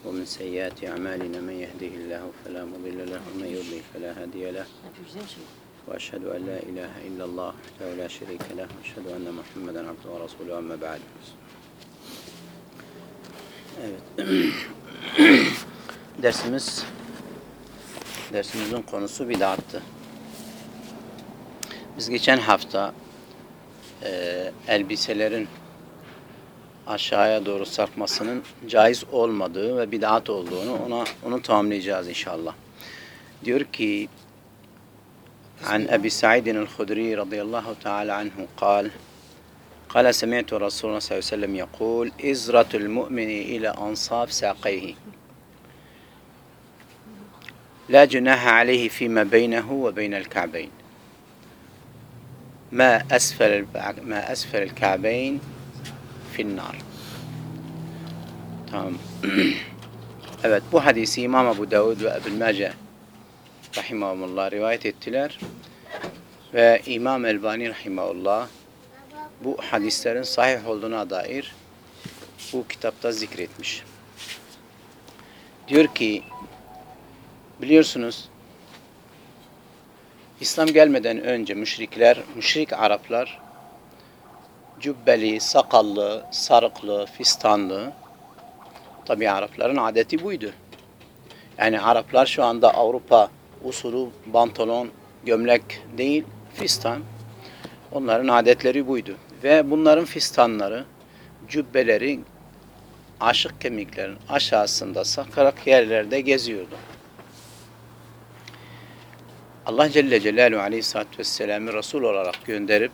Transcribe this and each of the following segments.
ومن سيئات أعمالنا من يهده الله فلا مضل له ومن يضلل فلا هادي له وأشهد أن لا إله إلا الله وحده لا شريك له وأشهد أن محمدا عبده ورسوله أما بعد. Evet. Dersimizin konusu bid'attı. Biz geçen hafta elbiselerin aşağıya doğru sarkmasının caiz olmadığı ve bid'at olduğunu onu tamamlayacağız inşallah. Diyor ki عن أبي سعيد الخدري رضي الله تعالى عنه قال سمعت رسول الله صلى الله عليه وسلم يقول إزرة المؤمن إلى أنصاف ساقيه لا جناح عليه فيما بينه وبين الكعبين ما أسفل الكعبين في النار. Tamam. Evet, bu hadisi İmam Ebu Davud ve Ebul Mace rahimahumullah rivayet ettiler ve İmam Elbani rahimahullah bu hadislerin sahih olduğuna dair bu kitapta zikretmiş. Diyor ki, biliyorsunuz İslam gelmeden önce müşrik Araplar cübbeli, sakallı, sarıklı, fistanlı, tabi Arapların adeti buydu. Yani Araplar şu anda Avrupa usulü pantolon, gömlek değil, fistan. Onların adetleri buydu. Ve bunların fistanları, cübbeleri aşık kemiklerin aşağısında sakarak yerlerde geziyordu. Allah Celle Celaluhu Aleyhisselatü Vesselam'ı Resul olarak gönderip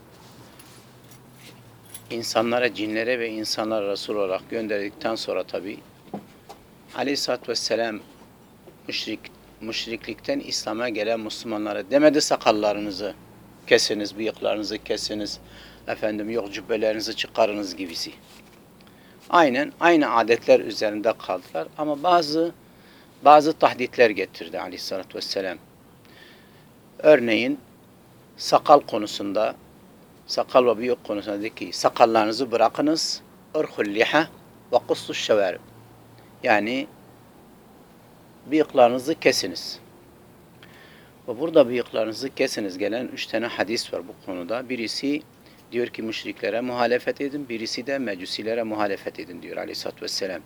insanlara, cinlere ve insanlara Resul olarak gönderdikten sonra tabi Aleyhisselatü Vesselam müşriklikten İslam'a gelen Müslümanlara demedi sakallarınızı kesiniz, bıyıklarınızı kesiniz, yok cübbelerinizi çıkarınız gibisi. Aynı adetler üzerinde kaldılar ama bazı tahditler getirdi Aleyhisselatü Vesselam. Örneğin sakal konusunda, sakal ve bıyık konusunda dedi ki sakallarınızı bırakınız, ırhul liha ve kussuş şevarib. Yani bıyıklarınızı kesiniz. Ve burada bıyıklarınızı kesiniz gelen 3 tane hadis var bu konuda. Birisi diyor ki müşriklere muhalefet edin, birisi de mecusilere muhalefet edin diyor Aleyhisselatü Vesselam.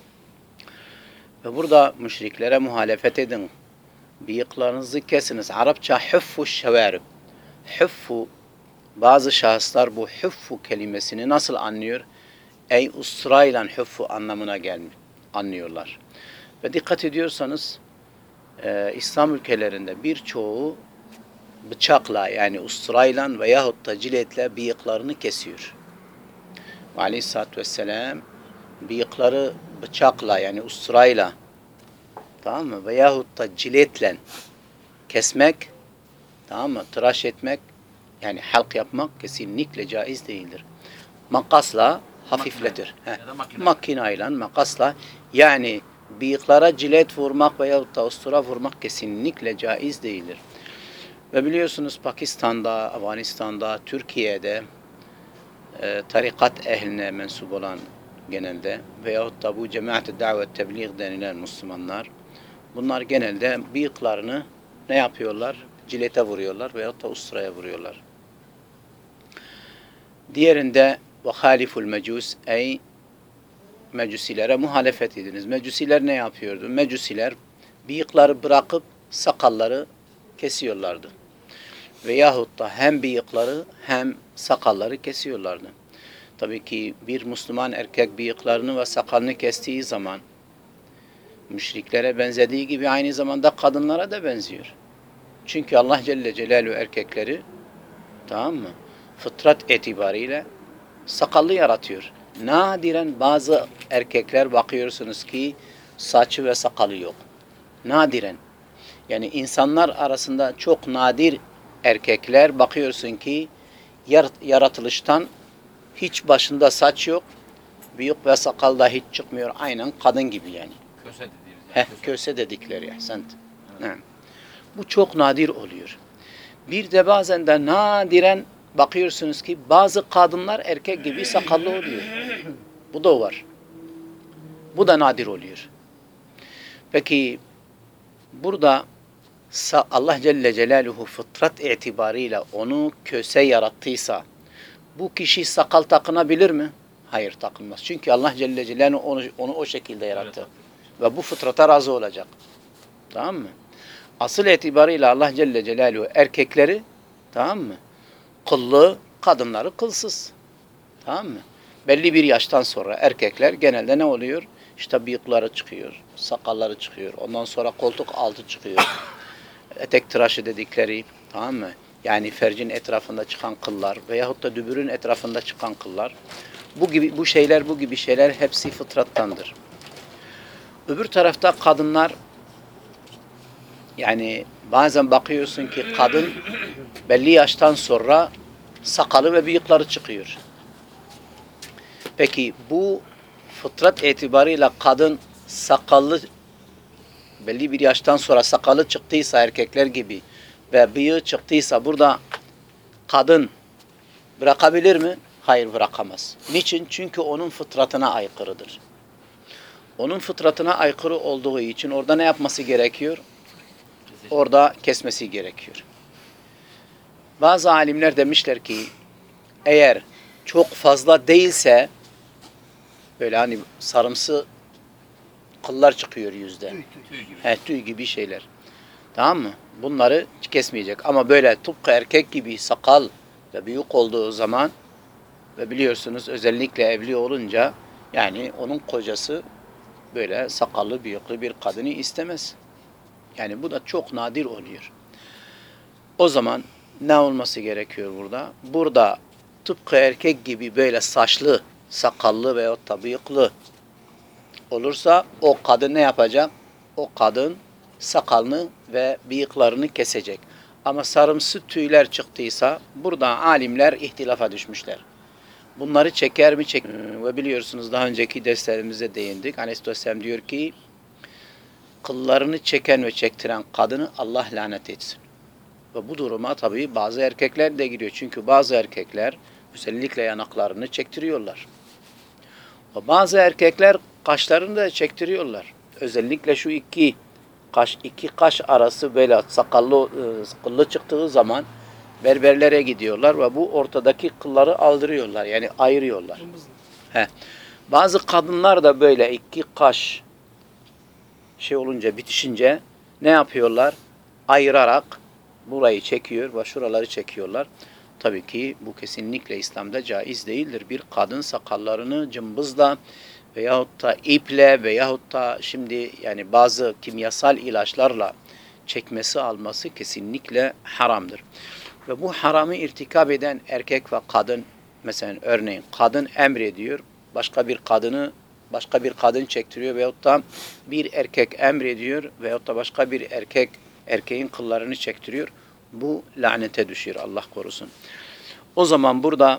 Ve burada müşriklere muhalefet edin, bıyıklarınızı kesiniz. Arapça hüffu şevarib. Hüffu, bazı şahıslar bu hüffu kelimesini nasıl anlıyor? Ey usrayla hüffu anlamına anlıyorlar. Ve dikkat ediyorsanız İslam ülkelerinde birçoğu bıçakla yani usturayla veyahut da ciletle bıyıklarını kesiyor. Aleyhisselatü Vesselam bıyıkları bıçakla yani usturayla, tamam mı? Veyahut da ciletle kesmek, tamam mı? Tıraş etmek yani halk yapmak kesinlikle caiz değildir. Makasla hafifletir. Makinayla, makasla yani bıyıklara cilet vurmak veyahut da ustura vurmak kesinlikle caiz değildir. Ve biliyorsunuz Pakistan'da, Afganistan'da, Türkiye'de tarikat ehline mensup olan genelde veyahut da bu cemaat-i davet tebliğ denilen Müslümanlar, bunlar genelde bıyıklarını ne yapıyorlar? Cilete vuruyorlar veyahut da usturaya vuruyorlar. Diğerinde ve haliful mecus ey mecusilere muhalefet ediniz. Mecusiler ne yapıyordu? Mecusiler bıyıkları bırakıp sakalları kesiyorlardı. Veyahut da hem bıyıkları hem sakalları kesiyorlardı. Tabii ki bir Müslüman erkek bıyıklarını ve sakalını kestiği zaman müşriklere benzediği gibi aynı zamanda kadınlara da benziyor. Çünkü Allah Celle Celaluhu erkekleri, tamam mı? Fıtrat itibariyle sakallı yaratıyor. Nadiren bazı erkekler bakıyorsunuz ki saçı ve sakalı yok. Nadiren. Yani insanlar arasında çok nadir erkekler bakıyorsun ki yaratılıştan hiç başında saç yok, bıyık ve sakal da hiç çıkmıyor. Aynen kadın gibi yani. Köse dediğimiz. Köse dedikleri ya. Evet. Bu çok nadir oluyor. Bir de bazen de nadiren bakıyorsunuz ki bazı kadınlar erkek gibi sakallı oluyor. Bu da var. Bu da nadir oluyor. Peki burada Allah Celle Celaluhu fıtrat itibarıyla onu köse yarattıysa bu kişi sakal takınabilir mi? Hayır, takılmaz. Çünkü Allah Celle Celaluhu onu o şekilde yarattı. Ve bu fıtrata razı olacak. Tamam mı? Asıl itibarıyla Allah Celle Celaluhu erkekleri, tamam mı, kıllı, kadınları kılsız. Tamam mı? Belli bir yaştan sonra erkekler genelde ne oluyor? İşte bıyıkları çıkıyor, sakalları çıkıyor. Ondan sonra koltuk altı çıkıyor. Etek tıraşı dedikleri, tamam mı? Yani fercin etrafında çıkan kıllar veyahut da dübürün etrafında çıkan kıllar. Bu gibi şeyler hepsi fıtrattandır. Öbür tarafta kadınlar, yani bazen bakıyorsun ki kadın belli yaştan sonra sakalı ve bıyıkları çıkıyor. Peki bu fıtrat itibarıyla kadın sakallı belli bir yaştan sonra sakalı çıktıysa erkekler gibi ve bıyığı çıktıysa burada kadın bırakabilir mi? Hayır, bırakamaz. Niçin? Çünkü onun fıtratına aykırıdır. Onun fıtratına aykırı olduğu için orada ne yapması gerekiyor? Orada kesmesi gerekiyor. Bazı alimler demişler ki eğer çok fazla değilse böyle hani sarımsı kıllar çıkıyor yüzde. Tüy gibi şeyler. Tamam mı? Bunları kesmeyecek. Ama böyle tıpkı erkek gibi sakal ve büyük olduğu zaman ve biliyorsunuz özellikle evli olunca yani onun kocası böyle sakallı bıyıklı bir kadını istemez. Yani bu da çok nadir oluyor. O zaman ne olması gerekiyor burada? Burada tıpkı erkek gibi böyle saçlı, sakallı veyahut da bıyıklı olursa o kadın ne yapacak? O kadın sakalını ve bıyıklarını kesecek. Ama sarımsı tüyler çıktıysa burada alimler ihtilafa düşmüşler. Bunları çeker mi ve biliyorsunuz daha önceki derslerimizde değindik. Aleyhisselam diyor ki kıllarını çeken ve çektiren kadını Allah lanet etsin. Ve bu duruma tabii bazı erkekler de giriyor. Çünkü bazı erkekler özellikle yanaklarını çektiriyorlar. Ve bazı erkekler kaşlarını da çektiriyorlar. Özellikle şu iki kaş arası böyle sakallı kıllı çıktığı zaman berberlere gidiyorlar ve bu ortadaki kılları aldırıyorlar. Yani ayırıyorlar. Bazı kadınlar da böyle iki kaş bitişince ne yapıyorlar? Ayırarak burayı çekiyor ve şuraları çekiyorlar. Tabii ki bu kesinlikle İslam'da caiz değildir. Bir kadın sakallarını cımbızla veyahut da iple veyahut da şimdi yani bazı kimyasal ilaçlarla çekmesi alması kesinlikle haramdır. Ve bu haramı irtikab eden erkek ve kadın, mesela örneğin kadın emrediyor, başka bir kadın çektiriyor veyahut da bir erkek emrediyor veyahut da başka bir erkeğin kıllarını çektiriyor. Bu lanete düşüyor, Allah korusun. O zaman burada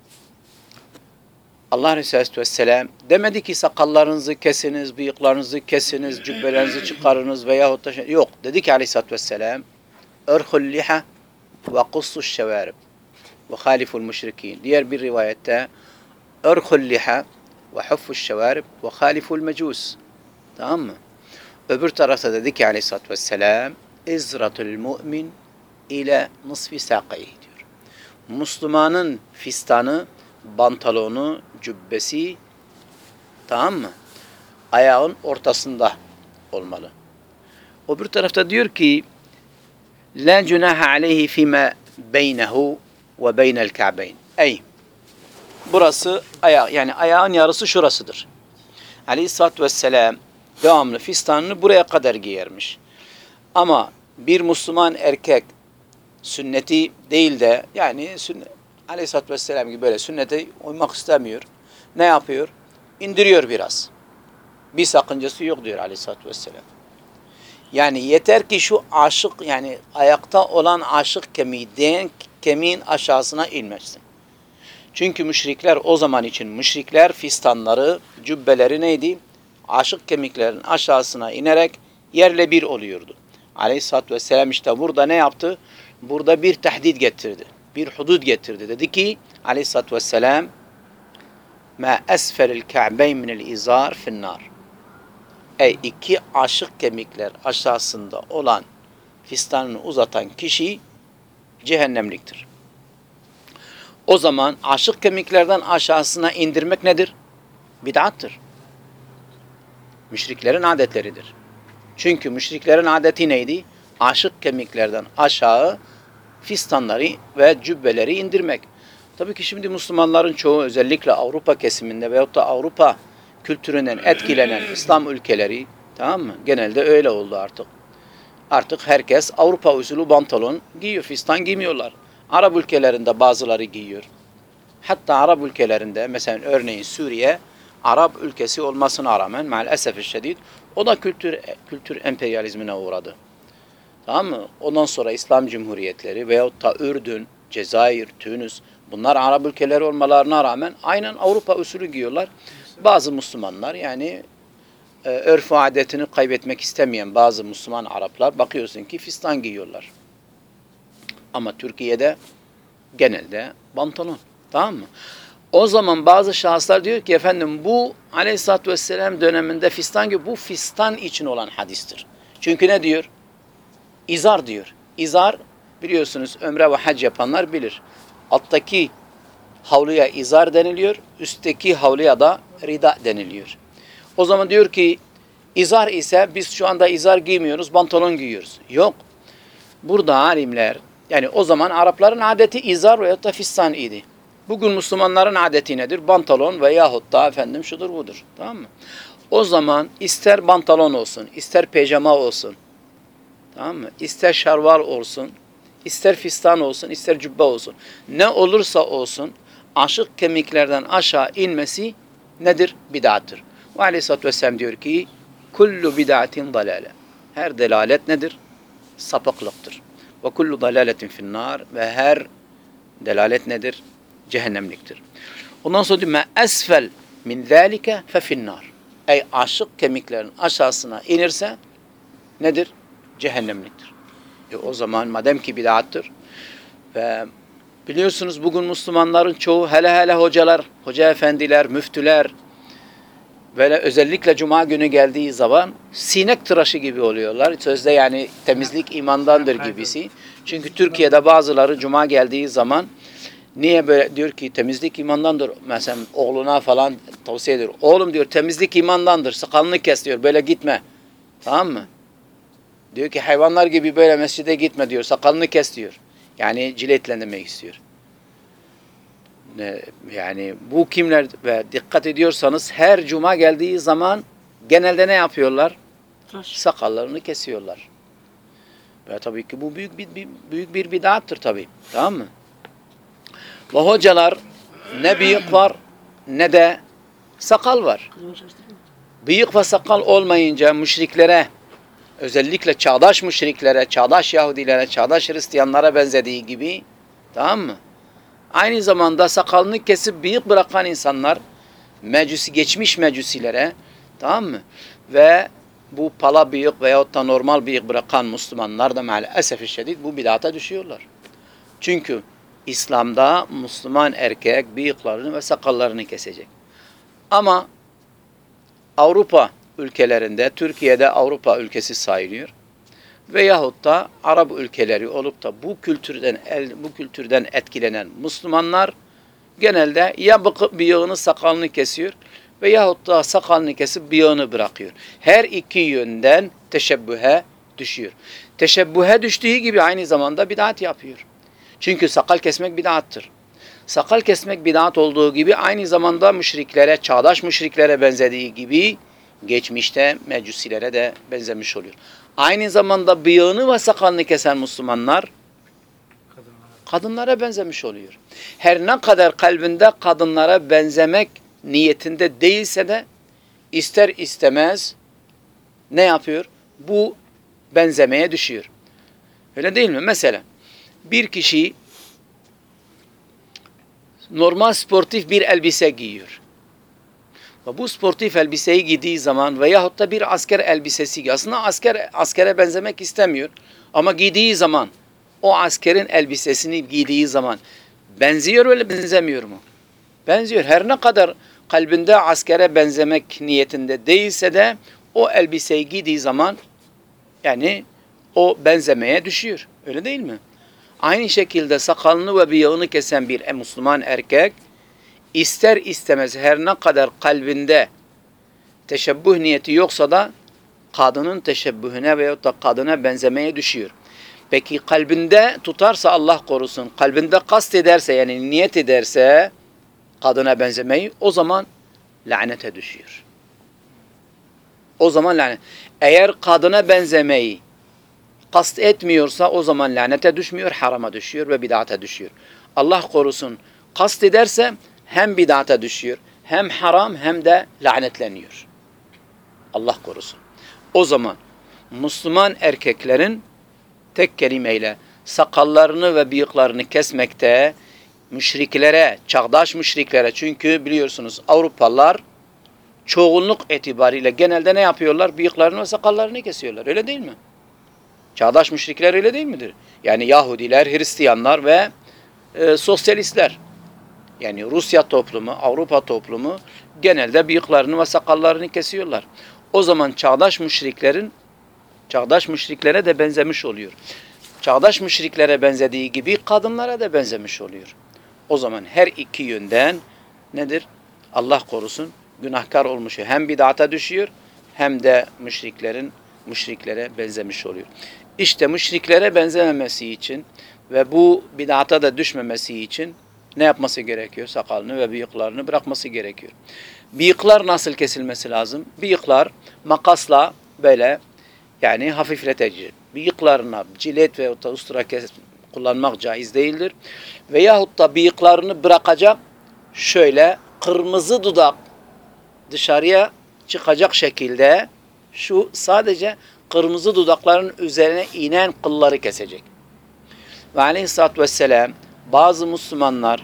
Allah Resulü Aleyhisselam demedi ki sakallarınızı kesiniz, bıyıklarınızı kesiniz, cübbelerinizi çıkarınız veyahut da yok. Dedi ki Aleyhisselatü Vesselam örhul liha ve kussuş şevarib ve haliful müşrikin. Diğer bir rivayette örhul liha ve huffuş şevarib ve haliful mecus. Tamam mı? Öbür tarafta dedi ki Aleyhisselatü Vesselam izratul mu'min ile nısfi saqayhi diyor. Müslümanın fistanı, pantolonu, cübbesi, tamam mı? Ayağın ortasında olmalı. Öbür tarafta diyor ki la cunaha aleyhi fima beynehu ve beynel ka'beyn. Burası ayak, yani ayağın yarısı şurasıdır. Aleyhisselatü Vesselam devamlı fistanını buraya kadar giyermiş. Ama bir Müslüman erkek sünneti değil de yani Aleyhisselatü Vesselam gibi böyle sünnete uymak istemiyor. Ne yapıyor? İndiriyor biraz. Bir sakıncası yok diyor Aleyhisselatü Vesselam. Yani yeter ki şu aşık yani ayakta olan aşık kemiği değen kemiğin aşağısına inmesin. Çünkü müşrikler o zaman için fistanları, cübbeleri neydi? Aşık kemiklerin aşağısına inerek yerle bir oluyordu. Aleyhisselatü Vesselam işte burada ne yaptı? Burada bir tehdit getirdi. Bir hudud getirdi. Dedi ki Aleyhisselatü Vesselam مَا أَسْفَلِ الْكَعْبَيْنِ مِنَ الْاِزَارِ فِي النَّارِ iki aşık kemikler aşağısında olan fistanını uzatan kişi cehennemliktir. O zaman aşık kemiklerden aşağısına indirmek nedir? Bid'attır. Müşriklerin adetleridir. Çünkü müşriklerin adeti neydi? Aşık kemiklerden aşağı fistanları ve cübbeleri indirmek. Tabii ki şimdi Müslümanların çoğu özellikle Avrupa kesiminde veyahut da Avrupa kültüründen etkilenen İslam ülkeleri, tamam mı? Genelde öyle oldu artık. Artık herkes Avrupa usulü pantolon giyiyor, fistan giymiyorlar. Arap ülkelerinde bazıları giyiyor. Hatta Arap ülkelerinde mesela örneğin Suriye Arap ülkesi olmasına rağmen maalesef şiddet o da kültür emperyalizmine uğradı. Tamam mı? Ondan sonra İslam Cumhuriyetleri veyahut da Ürdün, Cezayir, Tunus bunlar Arap ülkeleri olmalarına rağmen aynen Avrupa usulü giyiyorlar. Bazı Müslümanlar yani örf ve adetini kaybetmek istemeyen bazı Müslüman Araplar bakıyorsun ki fistan giyiyorlar. Ama Türkiye'de genelde pantolon. Tamam mı? O zaman bazı şahıslar diyor ki efendim bu Aleyhisselatü Vesselam döneminde fistan gibi bu fistan için olan hadistir. Çünkü ne diyor? İzar diyor. İzar biliyorsunuz ömre ve hac yapanlar bilir. Alttaki havluya izar deniliyor. Üstteki havluya da rida deniliyor. O zaman diyor ki izar ise biz şu anda izar giymiyoruz, pantolon giyiyoruz. Yok. Burada alimler yani o zaman Arapların adeti izar veyahut da fistan idi. Bugün Müslümanların adeti nedir? Pantolon veyahut da efendim şudur budur. Tamam mı? O zaman ister pantolon olsun, ister pijama olsun. Tamam mı? İster şarval olsun, ister fistan olsun, ister cübbe olsun. Ne olursa olsun aşık kemiklerden aşağı inmesi nedir? Bid'attır. Ve Aleyhisselatü Vesselam diyor ki kullu bid'atin dalale. Her delalet nedir? Sapıklıktır. Ve kullu dalaletin finnâr ve her delalet nedir? Cehennemliktir. Ondan sonra diyor esfel min zâlike fe finnâr. Ey aşık kemiklerin aşağısına inirse nedir? Cehennemliktir. O zaman madem ki bid'attır ve biliyorsunuz bugün Müslümanların çoğu hele hocalar, hoca efendiler, müftüler böyle özellikle cuma günü geldiği zaman sinek tıraşı gibi oluyorlar. Sözde yani temizlik imandandır gibisi. Çünkü Türkiye'de bazıları cuma geldiği zaman niye böyle diyor ki temizlik imandandır. Mesela oğluna falan tavsiye ediyor. Oğlum diyor temizlik imandandır. Sakalını kes diyor. Böyle gitme. Tamam mı? Diyor ki hayvanlar gibi böyle mescide gitme diyor. Sakalını kes diyor. Yani ciletlendirmek istiyor. Yani bu kimler ve dikkat ediyorsanız her cuma geldiği zaman genelde ne yapıyorlar? Sakallarını kesiyorlar. Ve tabii ki bu büyük bir bid'attır tabii. Tamam mı? Ve hocalar ne bıyık var ne de sakal var. Bıyık ve sakal olmayınca müşriklere özellikle çağdaş müşriklere, çağdaş Yahudilere, çağdaş Hristiyanlara benzediği gibi tamam mı? Aynı zamanda sakalını kesip bıyık bırakan insanlar geçmiş mecusilere tamam mı? Ve bu pala bıyık veyahut da normal bıyık bırakan Müslümanlar da maalesef şiddet bu bid'ata düşüyorlar. Çünkü İslam'da Müslüman erkek bıyıklarını ve sakallarını kesecek. Ama Avrupa ülkelerinde, Türkiye'de Avrupa ülkesi sayılıyor. Veyahut da Arap ülkeleri olup da bu kültürden etkilenen Müslümanlar genelde ya bıyığını sakalını kesiyor veyahut da sakalını kesip bıyığını bırakıyor. Her iki yönden teşebbühe düşüyor. Teşebbühe düştüğü gibi aynı zamanda bid'at yapıyor. Çünkü sakal kesmek bid'attır. Sakal kesmek bid'at olduğu gibi aynı zamanda müşriklere, çağdaş müşriklere benzediği gibi geçmişte mecusilere de benzemiş oluyor. Aynı zamanda bıyığını ve sakalını kesen Müslümanlar kadınlara benzemiş oluyor. Her ne kadar kalbinde kadınlara benzemek niyetinde değilse de ister istemez ne yapıyor? Bu benzemeye düşüyor. Öyle değil mi? Mesela bir kişi normal sportif bir elbise giyiyor. Ve bu sportif elbiseyi giydiği zaman veyahut da bir asker elbisesi aslında askere benzemek istemiyor. Ama giydiği zaman o askerin elbisesini giydiği zaman benziyor öyle benzemiyor mu? Benziyor. Her ne kadar kalbinde askere benzemek niyetinde değilse de o elbiseyi giydiği zaman yani o benzemeye düşüyor. Öyle değil mi? Aynı şekilde sakalını ve bıyığını kesen bir Müslüman erkek ister istemez her ne kadar kalbinde teşebbüh niyeti yoksa da kadının teşebbühüne veyahut da kadına benzemeye düşüyor. Peki kalbinde tutarsa Allah korusun, kalbinde kast ederse yani niyet ederse kadına benzemeyi o zaman lanete düşüyor. O zaman lanet. Eğer kadına benzemeyi kast etmiyorsa o zaman lanete düşmüyor, harama düşüyor ve bid'ate düşüyor. Allah korusun kast ederse hem bid'ate düşüyor, hem haram hem de lanetleniyor. Allah korusun. O zaman Müslüman erkeklerin tek kelimeyle sakallarını ve bıyıklarını kesmekte müşriklere, çağdaş müşriklere, çünkü biliyorsunuz Avrupalılar çoğunluk itibariyle genelde ne yapıyorlar? Bıyıklarını ve sakallarını kesiyorlar. Öyle değil mi? Çağdaş müşrikler öyle değil midir? Yani Yahudiler, Hristiyanlar ve sosyalistler. Yani Rusya toplumu, Avrupa toplumu genelde bıyıklarını ve sakallarını kesiyorlar. O zaman çağdaş müşriklere de benzemiş oluyor. Çağdaş müşriklere benzediği gibi kadınlara da benzemiş oluyor. O zaman her iki yönden nedir? Allah korusun günahkar olmuş. Hem bid'ata düşüyor hem de müşriklere benzemiş oluyor. İşte müşriklere benzememesi için ve bu bid'ata da düşmemesi için ne yapması gerekiyor? Sakalını ve bıyıklarını bırakması gerekiyor. Bıyıklar nasıl kesilmesi lazım? Bıyıklar makasla böyle yani hafifletecek. Bıyıklarına cilet ve ustura kullanmak caiz değildir. Veyahut da bıyıklarını bırakacak şöyle kırmızı dudak dışarıya çıkacak şekilde şu sadece kırmızı dudakların üzerine inen kılları kesecek. Ve aleyhissalatü vesselam bazı Müslümanlar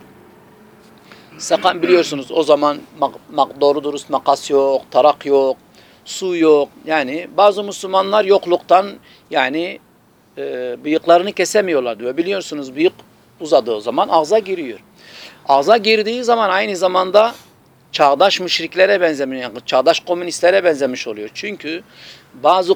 sakın biliyorsunuz o zaman doğru dürüst makas yok, tarak yok, su yok. Yani bazı Müslümanlar yokluktan yani bıyıklarını kesemiyorlar diyor. Biliyorsunuz bıyık uzadığı zaman ağza giriyor. Ağza girdiği zaman aynı zamanda çağdaş müşriklere benzemiş, yani çağdaş komünistlere benzemiş oluyor. Çünkü bazı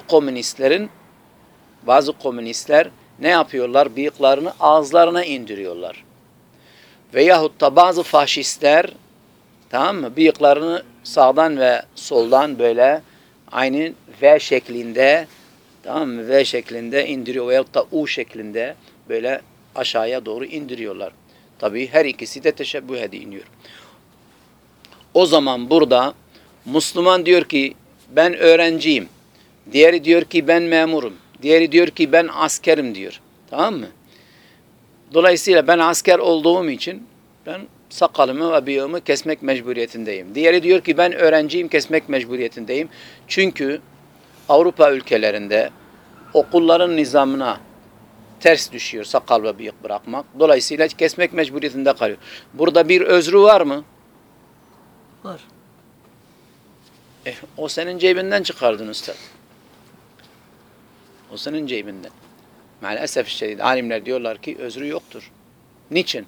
komünistler ne yapıyorlar? Bıyıklarını ağızlarına indiriyorlar. Veyahut da bazı faşistler tamam mı? Bıyıklarını sağdan ve soldan böyle aynı V şeklinde tamam mı? V şeklinde indiriyor veyahut da U şeklinde böyle aşağıya doğru indiriyorlar. Tabii her ikisi de teşebbüh ediliyor. O zaman burada Müslüman diyor ki ben öğrenciyim. Diğeri diyor ki ben memurum. Diğeri diyor ki ben askerim diyor. Tamam mı? Dolayısıyla ben asker olduğum için ben sakalımı ve bıyığımı kesmek mecburiyetindeyim. Diğeri diyor ki ben öğrenciyim, kesmek mecburiyetindeyim. Çünkü Avrupa ülkelerinde okulların nizamına ters düşüyor sakal ve bıyık bırakmak. Dolayısıyla kesmek mecburiyetinde kalıyor. Burada bir özrü var mı? Var. O senin cebinden çıkardın üstad. O senin cebinden. Maalesef alimler diyorlar ki özrü yoktur. Niçin?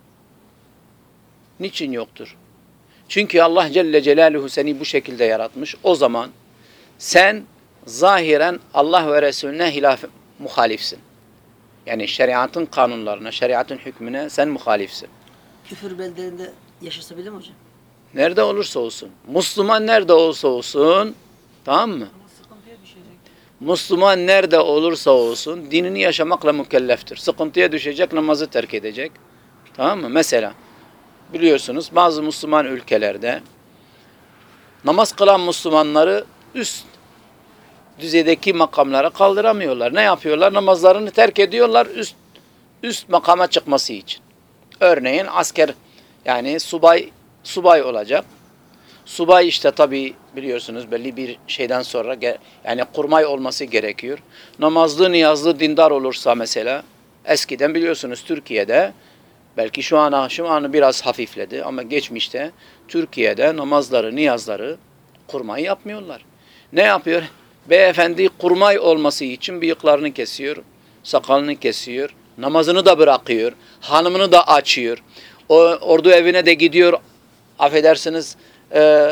Niçin yoktur? Çünkü Allah Celle Celaluhu seni bu şekilde yaratmış. O zaman sen zahiren Allah ve Resulüne muhalifsin. Yani şeriatın kanunlarına, şeriatın hükmüne sen muhalifsin. Küfür beldelerinde yaşasa bile mi hocam? Nerede olursa olsun. Müslüman nerede olsa olsun, tamam mı? Müslüman nerede olursa olsun dinini yaşamakla mükelleftir. Sıkıntıya düşecek, namazı terk edecek. Tamam mı? Mesela biliyorsunuz bazı Müslüman ülkelerde namaz kılan Müslümanları üst düzeydeki makamlara kaldıramıyorlar. Ne yapıyorlar? Namazlarını terk ediyorlar üst makama çıkması için. Örneğin asker yani subay olacak. Subay işte tabi biliyorsunuz belli bir şeyden sonra yani kurmay olması gerekiyor. Namazlı, niyazlı, dindar olursa mesela eskiden biliyorsunuz Türkiye'de belki şu an biraz hafifledi ama geçmişte Türkiye'de namazları, niyazları kurmayı yapmıyorlar. Ne yapıyor? Beyefendi kurmay olması için bıyıklarını kesiyor, sakalını kesiyor, namazını da bırakıyor, hanımını da açıyor. Ordu evine de gidiyor, affedersiniz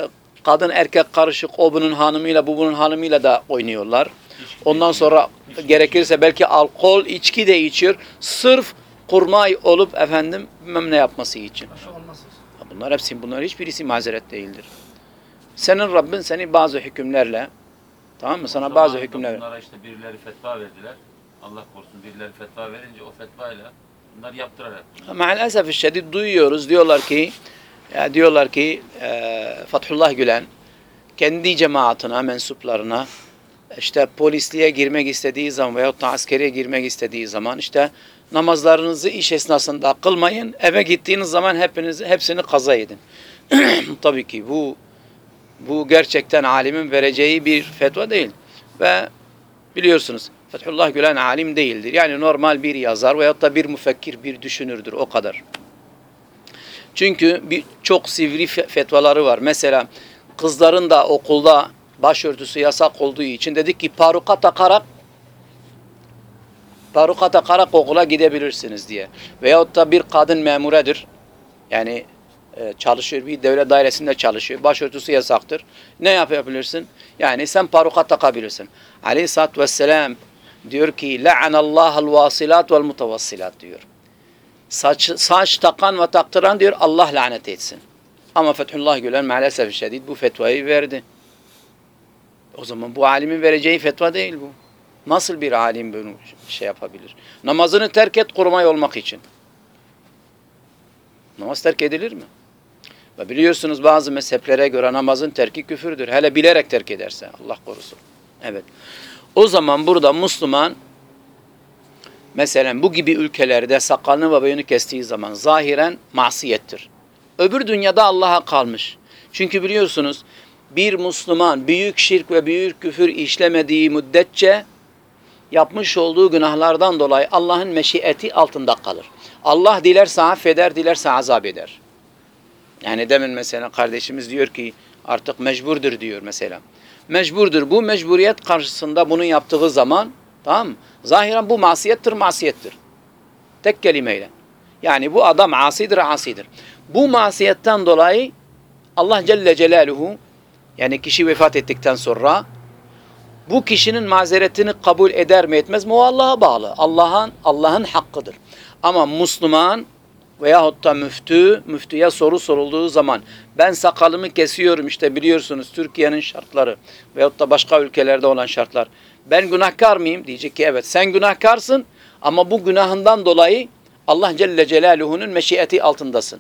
kadın erkek karışık, o bunun hanımıyla, bu bunun hanımıyla da oynuyorlar. Ondan sonra gerekirse belki alkol, içki de içiyor. Sırf kurmay olup efendim bilmem ne yapması için. Bunlar hiçbirisi mazeret değildir. Senin Rabbin seni bazı hükümlerle, tamam mı? Sana bazı hükümler. Bunlara işte birileri fetva verdiler. Allah korusun, birileri fetva verince o fetvayla bunlar yaptırarak. Maalesef şiddet duyuyoruz. Diyorlar ki Fethullah Gülen kendi cemaatine, mensuplarına işte polisliğe girmek istediği zaman veyahut da askeriye girmek istediği zaman işte namazlarınızı iş esnasında kılmayın. Eve gittiğiniz zaman hepsini kaza edin. Tabii ki bu gerçekten alimin vereceği bir fetva değil. Ve biliyorsunuz Fethullah Gülen alim değildir. Yani normal bir yazar veyahut da bir müfekkir, bir düşünürdür. O kadar. Çünkü çok sivri fetvaları var. Mesela kızların da okulda başörtüsü yasak olduğu için dedik ki paruka takarak okula gidebilirsiniz diye. Veyahut da bir kadın memuredir. Yani çalışıyor, bir devlet dairesinde çalışıyor. Başörtüsü yasaktır. Ne yapabilirsin? Yani sen paruka takabilirsin. Aleyhisselatü Vesselam diyor ki la'anallahal vasilat vel mutavassilat diyor. Saç takan ve taktıran diyor Allah lanet etsin. Ama Fethullah Gülen maalesef şiddet bu fetvayı verdi. O zaman bu alimin vereceği fetva değil bu. Nasıl bir alim bunu şey yapabilir? Namazını terk et kurmay olmak için. Namaz terk edilir mi? Ve biliyorsunuz bazı mezheplere göre namazın terki küfürdür. Hele bilerek terk ederse. Allah korusun. Evet. O zaman burada Müslüman mesela bu gibi ülkelerde sakalını ve boyunu kestiği zaman zahiren masiyettir. Öbür dünyada Allah'a kalmış. Çünkü biliyorsunuz bir Müslüman büyük şirk ve büyük küfür işlemediği müddetçe yapmış olduğu günahlardan dolayı Allah'ın meşiyeti altında kalır. Allah dilerse affeder, dilerse azap eder. Yani demin mesela kardeşimiz diyor ki artık mecburdur diyor mesela. Mecburdur. Bu mecburiyet karşısında bunu yaptığı zaman tamam mı? Zahiren bu masiyettir. Tek kelimeyle. Yani bu adam asidir. Bu masiyetten dolayı Allah Celle Celaluhu yani kişi vefat ettikten sonra bu kişinin mazeretini kabul eder mi etmez mi? O Allah'a bağlı. Allah'ın hakkıdır. Ama Müslüman veyahut da müftüye soru sorulduğu zaman ben sakalımı kesiyorum işte biliyorsunuz Türkiye'nin şartları veyahut da başka ülkelerde olan şartlar. Ben günahkar mıyım? Diyecek ki evet sen günahkarsın ama bu günahından dolayı Allah Celle Celaluhu'nun meşiyeti altındasın.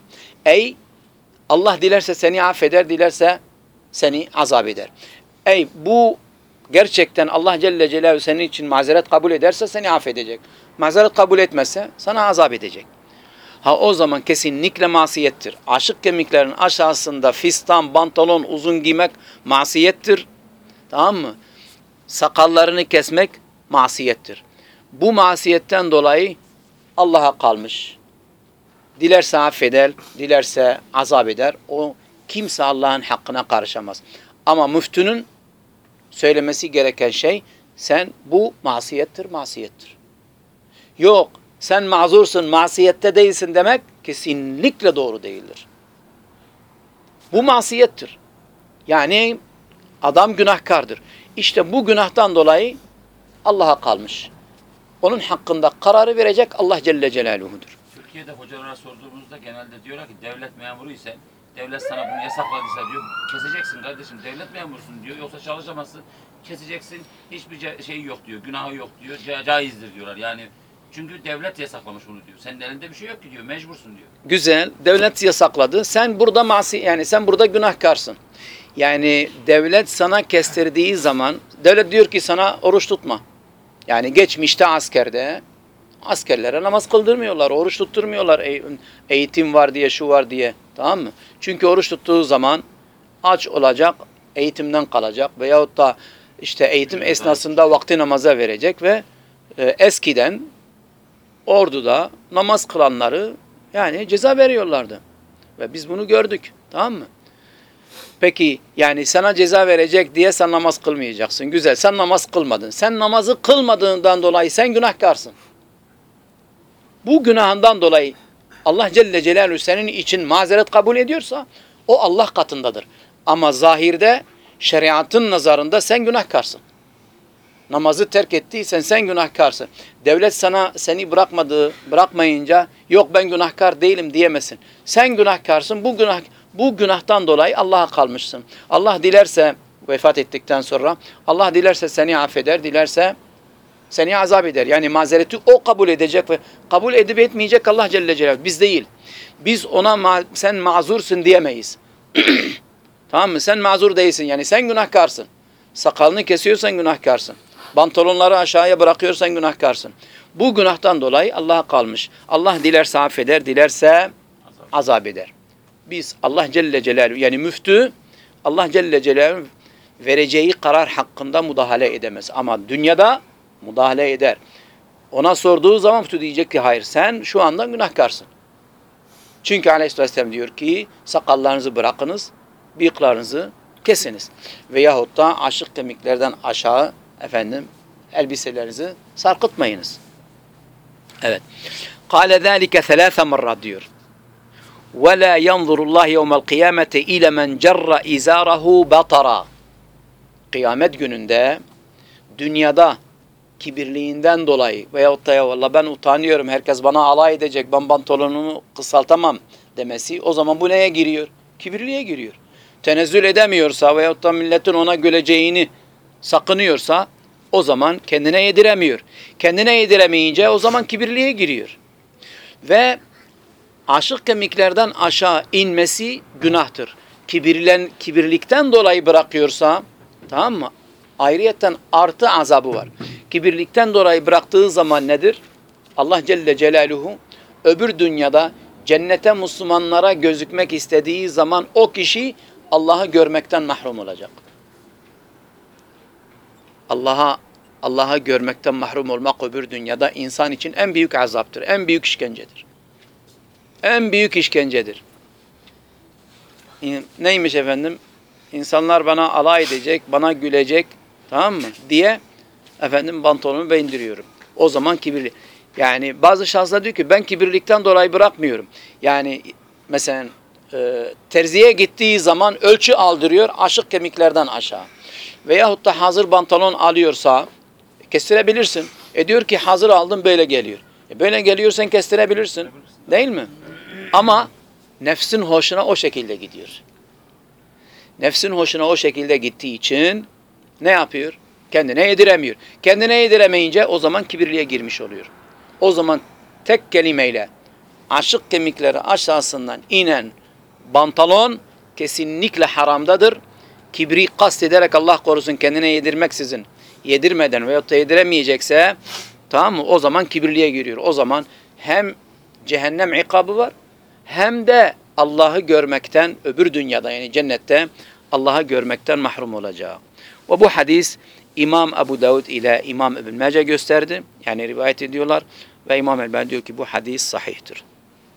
Allah dilerse seni affeder, dilerse seni azap eder. Bu gerçekten Allah Celle Celaluhu senin için mazeret kabul ederse seni affedecek. Mazeret kabul etmezse sana azap edecek. O zaman kesinlikle masiyettir. Aşık kemiklerin aşağısında fistan, pantolon uzun giymek masiyettir. Tamam mı? Sakallarını kesmek masiyettir. Bu masiyetten dolayı Allah'a kalmış. Dilerse affeder, dilerse azap eder. O kimse Allah'ın hakkına karışamaz. Ama müftünün söylemesi gereken şey sen bu masiyettir. Yok sen mazursun, masiyette değilsin demek kesinlikle doğru değildir. Bu masiyettir. Yani adam günahkardır. İşte bu günahtan dolayı Allah'a kalmış. Onun hakkında kararı verecek Allah Celle Celaluhu'dur. Türkiye'de hocalara sorduğumuzda genelde diyorlar ki devlet memuru ise devlet sana bunu yasakladıysa diyor keseceksin kardeşim devlet memursun diyor yoksa çalışamazsın keseceksin hiçbir şey yok diyor günahı yok diyor caizdir diyorlar yani çünkü devlet yasaklamış bunu diyor senin elinde bir şey yok ki diyor mecbursun diyor. Güzel devlet yasakladı sen burada sen burada günahkarsın. Yani devlet sana kestirdiği zaman devlet diyor ki sana oruç tutma. Yani geçmişte askerlere namaz kıldırmıyorlar, oruç tutturmuyorlar. Eğitim var diye, şu var diye. Tamam mı? Çünkü oruç tuttuğu zaman aç olacak, eğitimden kalacak veyahut da işte eğitim esnasında vakti namaza verecek ve eskiden orduda namaz kılanları yani ceza veriyorlardı. Ve biz bunu gördük. Tamam mı? Peki yani sana ceza verecek diye sen namaz kılmayacaksın. Güzel sen namaz kılmadın. Sen namazı kılmadığından dolayı sen günahkarsın. Bu günahından dolayı Allah Celle Celaluhu senin için mazeret kabul ediyorsa o Allah katındadır. Ama zahirde şeriatın nazarında sen günahkarsın. Namazı terk ettiysen sen günahkarsın. Devlet seni bırakmayınca yok ben günahkar değilim diyemezsin. Sen günahkarsın. Bu günahtan dolayı Allah'a kalmışsın. Allah dilerse vefat ettikten sonra Allah dilerse seni affeder, dilerse seni azap eder. Yani mazereti o kabul edecek ve kabul edip etmeyecek Allah Celle Celaluhu. Biz değil. Biz ona sen mazursun diyemeyiz. Tamam mı? Sen mazur değilsin. Yani sen günahkarsın. Sakalını kesiyorsan günahkarsın. Pantolonları aşağıya bırakıyorsan günahkarsın. Bu günahtan dolayı Allah'a kalmış. Allah dilerse affeder, dilerse azap eder. Biz Allah Celle Celaluhu yani müftü Allah Celle Celaluhu vereceği karar hakkında müdahale edemez. Ama dünyada müdahale eder. Ona sorduğu zaman müftü diyecek ki hayır sen şu anda günahkarsın. Çünkü Aleyhisselam diyor ki sakallarınızı bırakınız, bıyıklarınızı kesiniz. Veyahut da aşık kemiklerden aşağı elbiselerinizi sarkıtmayınız. Evet. Kâle zâlike thelâthe merrat diyor. وَلَا يَنْظُرُ اللّٰهِ يَوْمَ الْقِيَامَةِ اِلَى مَنْ جَرَّ اِزَارَهُ بَطَرًا. Kıyamet gününde dünyada kibirliğinden dolayı veyahut da ya vallahi ben utanıyorum, herkes bana alay edecek, ben pantolonumu kısaltamam demesi, o zaman bu neye giriyor? Kibirliğe giriyor. Tenezzül edemiyorsa veyahut da milletin ona güleceğini sakınıyorsa o zaman kendine yediremiyor. Kendine yediremeyince o zaman kibirliğe giriyor. Ve aşık kemiklerden aşağı inmesi günahtır. Kibirlikten dolayı bırakıyorsa, tamam mı? Ayrıyeten artı azabı var. Kibirlikten dolayı bıraktığı zaman nedir? Allah Celle Celaluhu öbür dünyada cennete Müslümanlara gözükmek istediği zaman o kişi Allah'ı görmekten mahrum olacak. Allah'ı görmekten mahrum olmak öbür dünyada insan için en büyük azaptır, en büyük işkencedir. En büyük işkencedir. Neymiş efendim? İnsanlar bana alay edecek, bana gülecek, tamam mı? Diye pantolonumu ben indiriyorum. O zaman kibirli. Yani bazı şahıslar diyor ki ben kibirlikten dolayı bırakmıyorum. Yani mesela terziye gittiği zaman ölçü aldırıyor aşık kemiklerden aşağı. Veyahut da hazır pantolon alıyorsa kestirebilirsin. Diyor ki hazır aldım böyle geliyor. Böyle geliyorsan kestirebilirsin. Değil mi? Ama nefsin hoşuna o şekilde gidiyor. Nefsin hoşuna o şekilde gittiği için ne yapıyor? Kendine yediremiyor. Kendine yediremeyince o zaman kibirliğe girmiş oluyor. O zaman tek kelimeyle aşık kemikleri aşağısından inen pantolon kesinlikle haramdadır. Kibri kastederek Allah korusun kendine yedirmeksizin, yedirmeden veyahut da yediremeyecekse, tamam mı? O zaman kibirliğe giriyor. O zaman hem cehennem ikabı var hem de Allah'ı görmekten öbür dünyada yani cennette Allah'ı görmekten mahrum olacak. Ve bu hadis İmam Ebu Davud ile İmam İbn Mace gösterdi. Yani rivayet ediyorlar ve İmam Elbani diyor ki bu hadis sahihtir.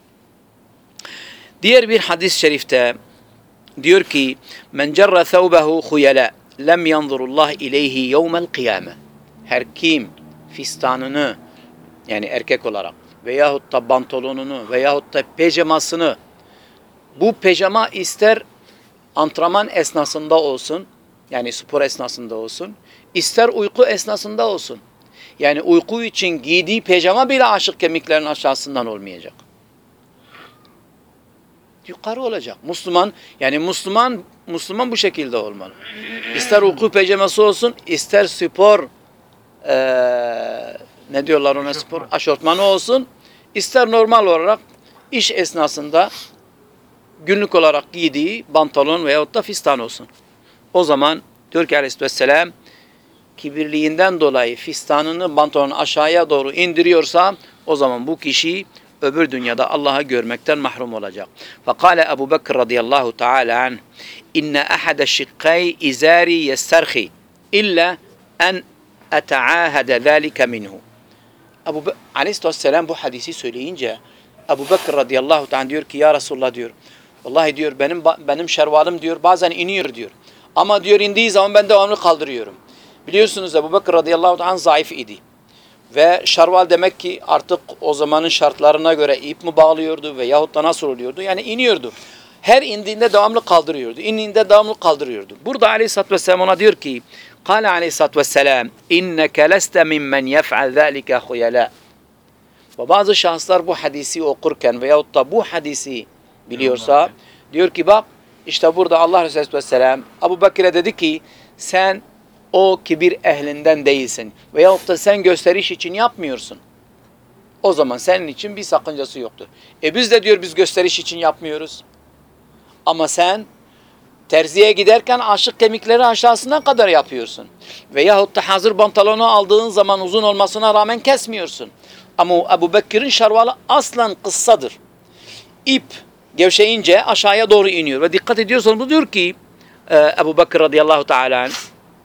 Diğer bir hadis-i şerifte diyor ki men cerra thawbahu khuyala lem yanzurullah ileyhi yevmel kıyame. Her kim fistanını yani erkek olarak veyahut da pantolonunu veyahut da pijamasını, bu pijama ister antrenman esnasında olsun yani spor esnasında olsun, ister uyku esnasında olsun. Yani uyku için giydiği pijama bile aşık kemiklerin aşağısından olmayacak. Yukarı olacak. Müslüman bu şekilde olmalı. İster uyku pijaması olsun, ister spor ne diyorlar ona spor aşortmanı olsun, ister normal olarak iş esnasında günlük olarak giydiği pantolon veyahut da fistan olsun. O zaman diyor ki Aleyhisselam kibirliğinden dolayı fistanını pantolonu aşağıya doğru indiriyorsa o zaman bu kişi öbür dünyada Allah'ı görmekten mahrum olacak. Fakale Ebu Bekir radıyallahu teala anh inne ahade şikkay izari yesterhi illa en eteahede zâlike minhu. Aleyhisselam bu hadisi söyleyince Ebu Bekir radıyallahu teala diyor ki ya Resulullah diyor. Vallahi diyor benim şervalım diyor bazen iniyor diyor. Ama diyor indiği zaman ben devamlı kaldırıyorum. Biliyorsunuz Ebu Bekir radıyallahu anh zayıf idi. Ve şarval demek ki artık o zamanın şartlarına göre ip mi bağlıyordu veyahut da nasıl oluyordu? Yani iniyordu. Her indiğinde devamlı kaldırıyordu. İndiğinde devamlı kaldırıyordu. Burada Aleyhisselatü Vesselam ona diyor ki Kale Aleyhisselatü Vesselam İnneke leste mimmen yef'al zâlike huyelâ. Ve bazı şahıslar bu hadisi okurken veyahut da bu hadisi biliyorsa diyor ki bak işte burada Allah Resulü Vesselam Ebu Bekir'e dedi ki sen o kibir ehlinden değilsin. Veyahut da sen gösteriş için yapmıyorsun. O zaman senin için bir sakıncası yoktur. Biz de diyor biz gösteriş için yapmıyoruz. Ama sen terziye giderken aşık kemikleri aşağısına kadar yapıyorsun. Veyahut da hazır pantolonu aldığın zaman uzun olmasına rağmen kesmiyorsun. Ama Ebu Bekir'in şarvalı aslan kıssadır. İp gevşeyince aşağıya doğru iniyor. Ve dikkat ediyorsanız bu diyor ki Ebu Bekir radıyallahu teala anh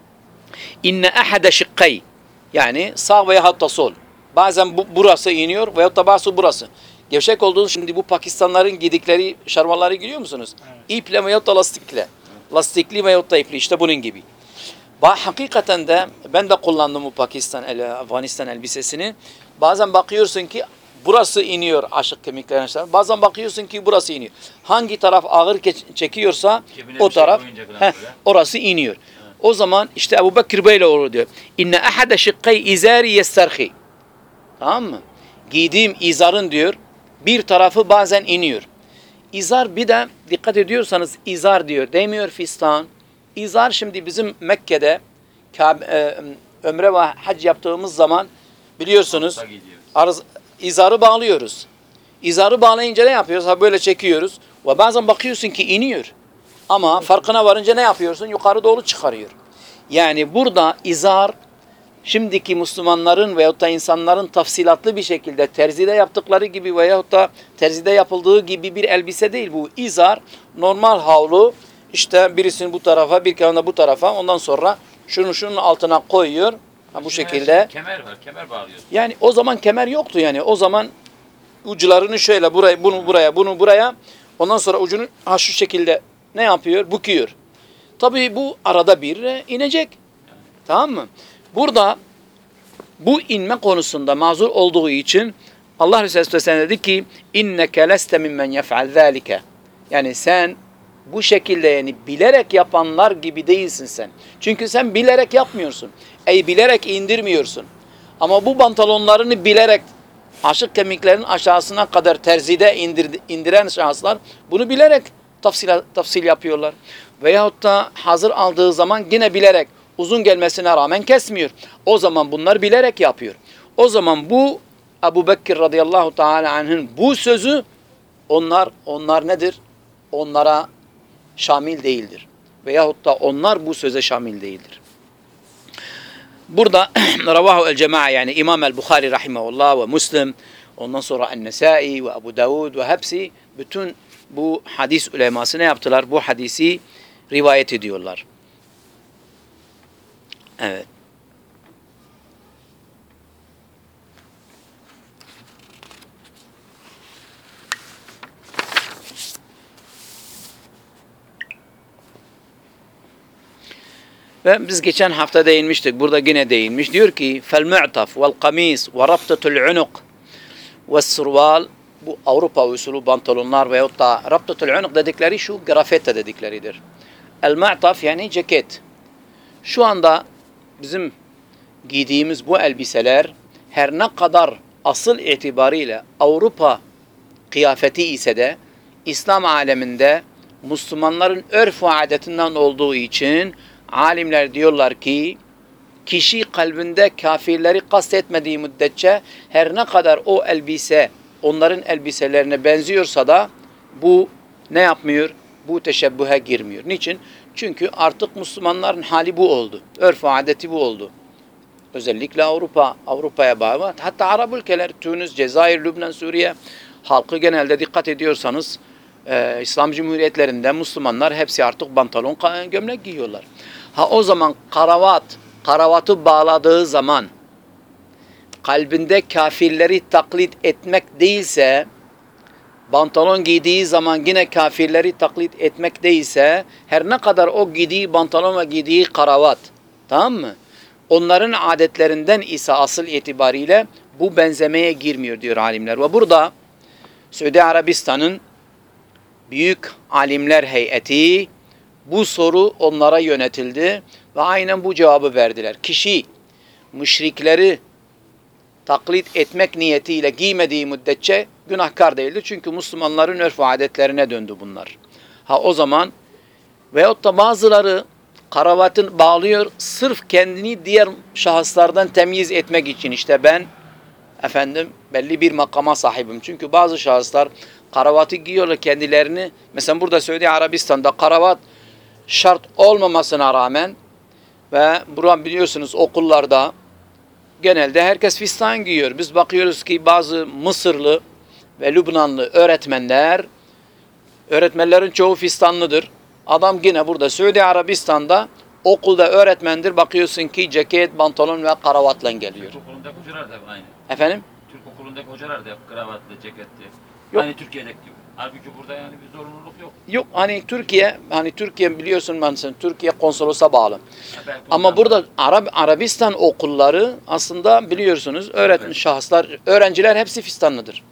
İnne ahade şıkkay yani sağ veyahut da sol. Bazen burası iniyor veyahut da bazı burası. Gevşek olduğunu şimdi bu Pakistanların giydikleri şarvalları görüyor musunuz? Evet. İple veyahut da lastikle. Lastikli veyahut da ipli işte bunun gibi. Hakikaten de ben de kullandım bu Afganistan elbisesini. Bazen bakıyorsun ki burası iniyor aşık kemiklerine aşağı. Bazen bakıyorsun ki burası iniyor. Hangi taraf ağır çekiyorsa cebine o taraf orası iniyor. Evet. O zaman işte Ebu Bekir böyle olur diyor. İnne ahade şıkkay izari yesterhi. Tamam mı? Giydiğim izarın diyor bir tarafı bazen iniyor. İzar bir de dikkat ediyorsanız izar diyor demiyor fistan. İzar şimdi bizim Mekke'de ömre ve hac yaptığımız zaman biliyorsunuz izarı bağlıyoruz. İzarı bağlayınca ne yapıyoruz? Ha böyle çekiyoruz ve bazen bakıyorsun ki iniyor. Ama farkına varınca ne yapıyorsun? Yukarı doğru çıkarıyor. Yani burada izar şimdiki Müslümanların veyahut da insanların tafsilatlı bir şekilde terzide yaptıkları gibi veyahut da terzide yapıldığı gibi bir elbise değil bu. İzar normal havlu işte birisini bu tarafa bir kere de bu tarafa ondan sonra şunun altına koyuyor. Ha, bu şekilde. Kemer var, kemer bağlıyorsun. Yani o zaman kemer yoktu yani. O zaman uçlarını şöyle buraya, bunu buraya ondan sonra ucunu şu şekilde ne yapıyor? Büküyor. Tabii bu arada bir inecek. Tamam mı? Burada bu inme konusunda mazur olduğu için Allah Resulü Aleyhisselam dedi ki inneke leste mimmen yef'al zâlike. Yani sen bu şekilde yani bilerek yapanlar gibi değilsin sen. Çünkü sen bilerek yapmıyorsun. Bilerek indirmiyorsun. Ama bu pantolonlarını bilerek aşık kemiklerin aşağısına kadar terzide indiren şahıslar bunu bilerek tafsil yapıyorlar. Veyahut da hazır aldığı zaman yine bilerek uzun gelmesine rağmen kesmiyor. O zaman bunlar bilerek yapıyor. O zaman bu Ebu Bekir radıyallahu teala anh'ın bu sözü onlar nedir? Onlara şamil değildir. Veyahut da onlar bu söze şamil değildir. Burada Ravahu el-Cema'a yani İmam el-Bukhari rahimahullah ve Müslim ondan sonra el-Nesai ve Ebu Davud ve hepsi bütün bu hadis uleması ne yaptılar? Bu hadisi rivayet ediyorlar. Evet. Ve biz geçen hafta değinmiştik. Burada yine değinmiş. Diyor ki fel-mu'taf vel-kamis ve rabtatul unuk ve-surval bu Avrupa usulü pantolonlar veyahut da rabtatul unuk dedikleri şu grafetta dedikleridir. El-mu'taf yani ceket. Şu anda bizim giydiğimiz bu elbiseler her ne kadar asıl itibariyle Avrupa kıyafeti ise de İslam aleminde Müslümanların örf ve adetinden olduğu için alimler diyorlar ki kişi kalbinde kafirleri kastetmediği müddetçe her ne kadar o elbise onların elbiselerine benziyorsa da bu ne yapmıyor? Bu teşebbühe girmiyor. Niçin? Çünkü artık Müslümanların hali bu oldu. Örf ve adeti bu oldu. Özellikle Avrupa'ya bağlı. Hatta Arap ülkeler, Tunus, Cezayir, Lübnan, Suriye halkı genelde dikkat ediyorsanız İslam Cumhuriyetlerinde Müslümanlar hepsi artık pantolon, gömlek giyiyorlar. O zaman karavatı bağladığı zaman kalbinde kafirleri taklit etmek değilse, pantolon giydiği zaman yine kafirleri taklit etmek değilse, her ne kadar o giydiği pantolon ve giydiği karavat, tamam mı? Onların adetlerinden ise asıl itibariyle bu benzemeye girmiyor diyor alimler. Ve burada Suudi Arabistan'ın büyük alimler heyeti bu soru onlara yönetildi ve aynen bu cevabı verdiler. Kişi müşrikleri taklit etmek niyetiyle giymediği müddetçe günahkar değildir. Çünkü Müslümanların örf ve adetlerine döndü bunlar. O zaman veyahut da bazıları kravatını bağlıyor sırf kendini diğer şahıslardan temyiz etmek için. İşte ben belli bir makama sahibim. Çünkü bazı şahıslar kravatı giyiyorlar kendilerini. Mesela burada Suudi Arabistan'da kravat şart olmamasına rağmen ve buradan biliyorsunuz okullarda genelde herkes fistan giyiyor. Biz bakıyoruz ki bazı Mısırlı ve Lübnanlı öğretmenlerin çoğu fistanlıdır. Adam yine burada Suudi Arabistan'da okulda öğretmendir. Bakıyorsun ki ceket, pantolon ve kravatla geliyor. Türk okulundaki hocalar da aynı. Efendim? Türk okulundaki hocalar da hep kravatlı, ceketli. Yok. Aynı Türkiye'deki gibi. Halbuki burada yani bir zorunluluk yok. Yok Türkiye biliyorsun Türkiye konsolosa bağlı. Belki Ama ondan burada Arabistan okulları aslında biliyorsunuz öğrenciler hepsi fistanlıdır.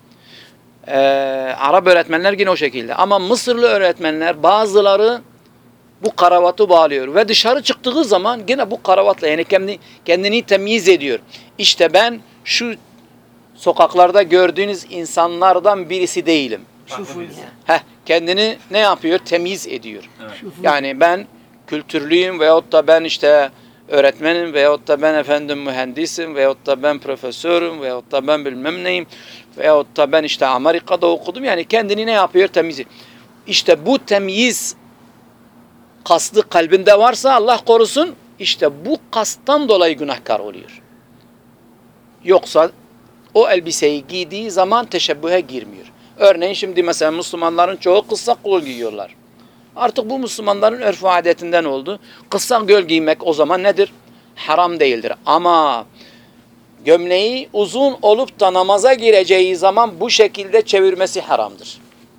Arap öğretmenler yine o şekilde. Ama Mısırlı öğretmenler bazıları bu kravatı bağlıyor ve dışarı çıktığı zaman yine bu kravatla yani kendini temyiz ediyor. İşte ben şu sokaklarda gördüğünüz insanlardan birisi değilim. Şufu birisi. ya. Kendini ne yapıyor? Temyiz ediyor. Evet. Şufu. Yani ben kültürlüyüm veyahut da ben işte öğretmenim veyahut da ben mühendisim veyahut da ben profesörüm veyahut da ben bilmem neyim veyahut da ben işte Amerika'da okudum. Yani kendini ne yapıyor? Temyiz. İşte bu temyiz kastı kalbinde varsa Allah korusun işte bu kasttan dolayı günahkar oluyor. Yoksa o elbiseyi giydiği zaman teşebbühe girmiyor. Örneğin şimdi mesela Müslümanların çoğu kısa kol giyiyorlar. Artık bu Müslümanların örf ve adetinden oldu. Kısa göl giymek o zaman nedir? Haram değildir. Ama gömleği uzun olup da namaza gireceği zaman bu şekilde çevirmesi haramdır.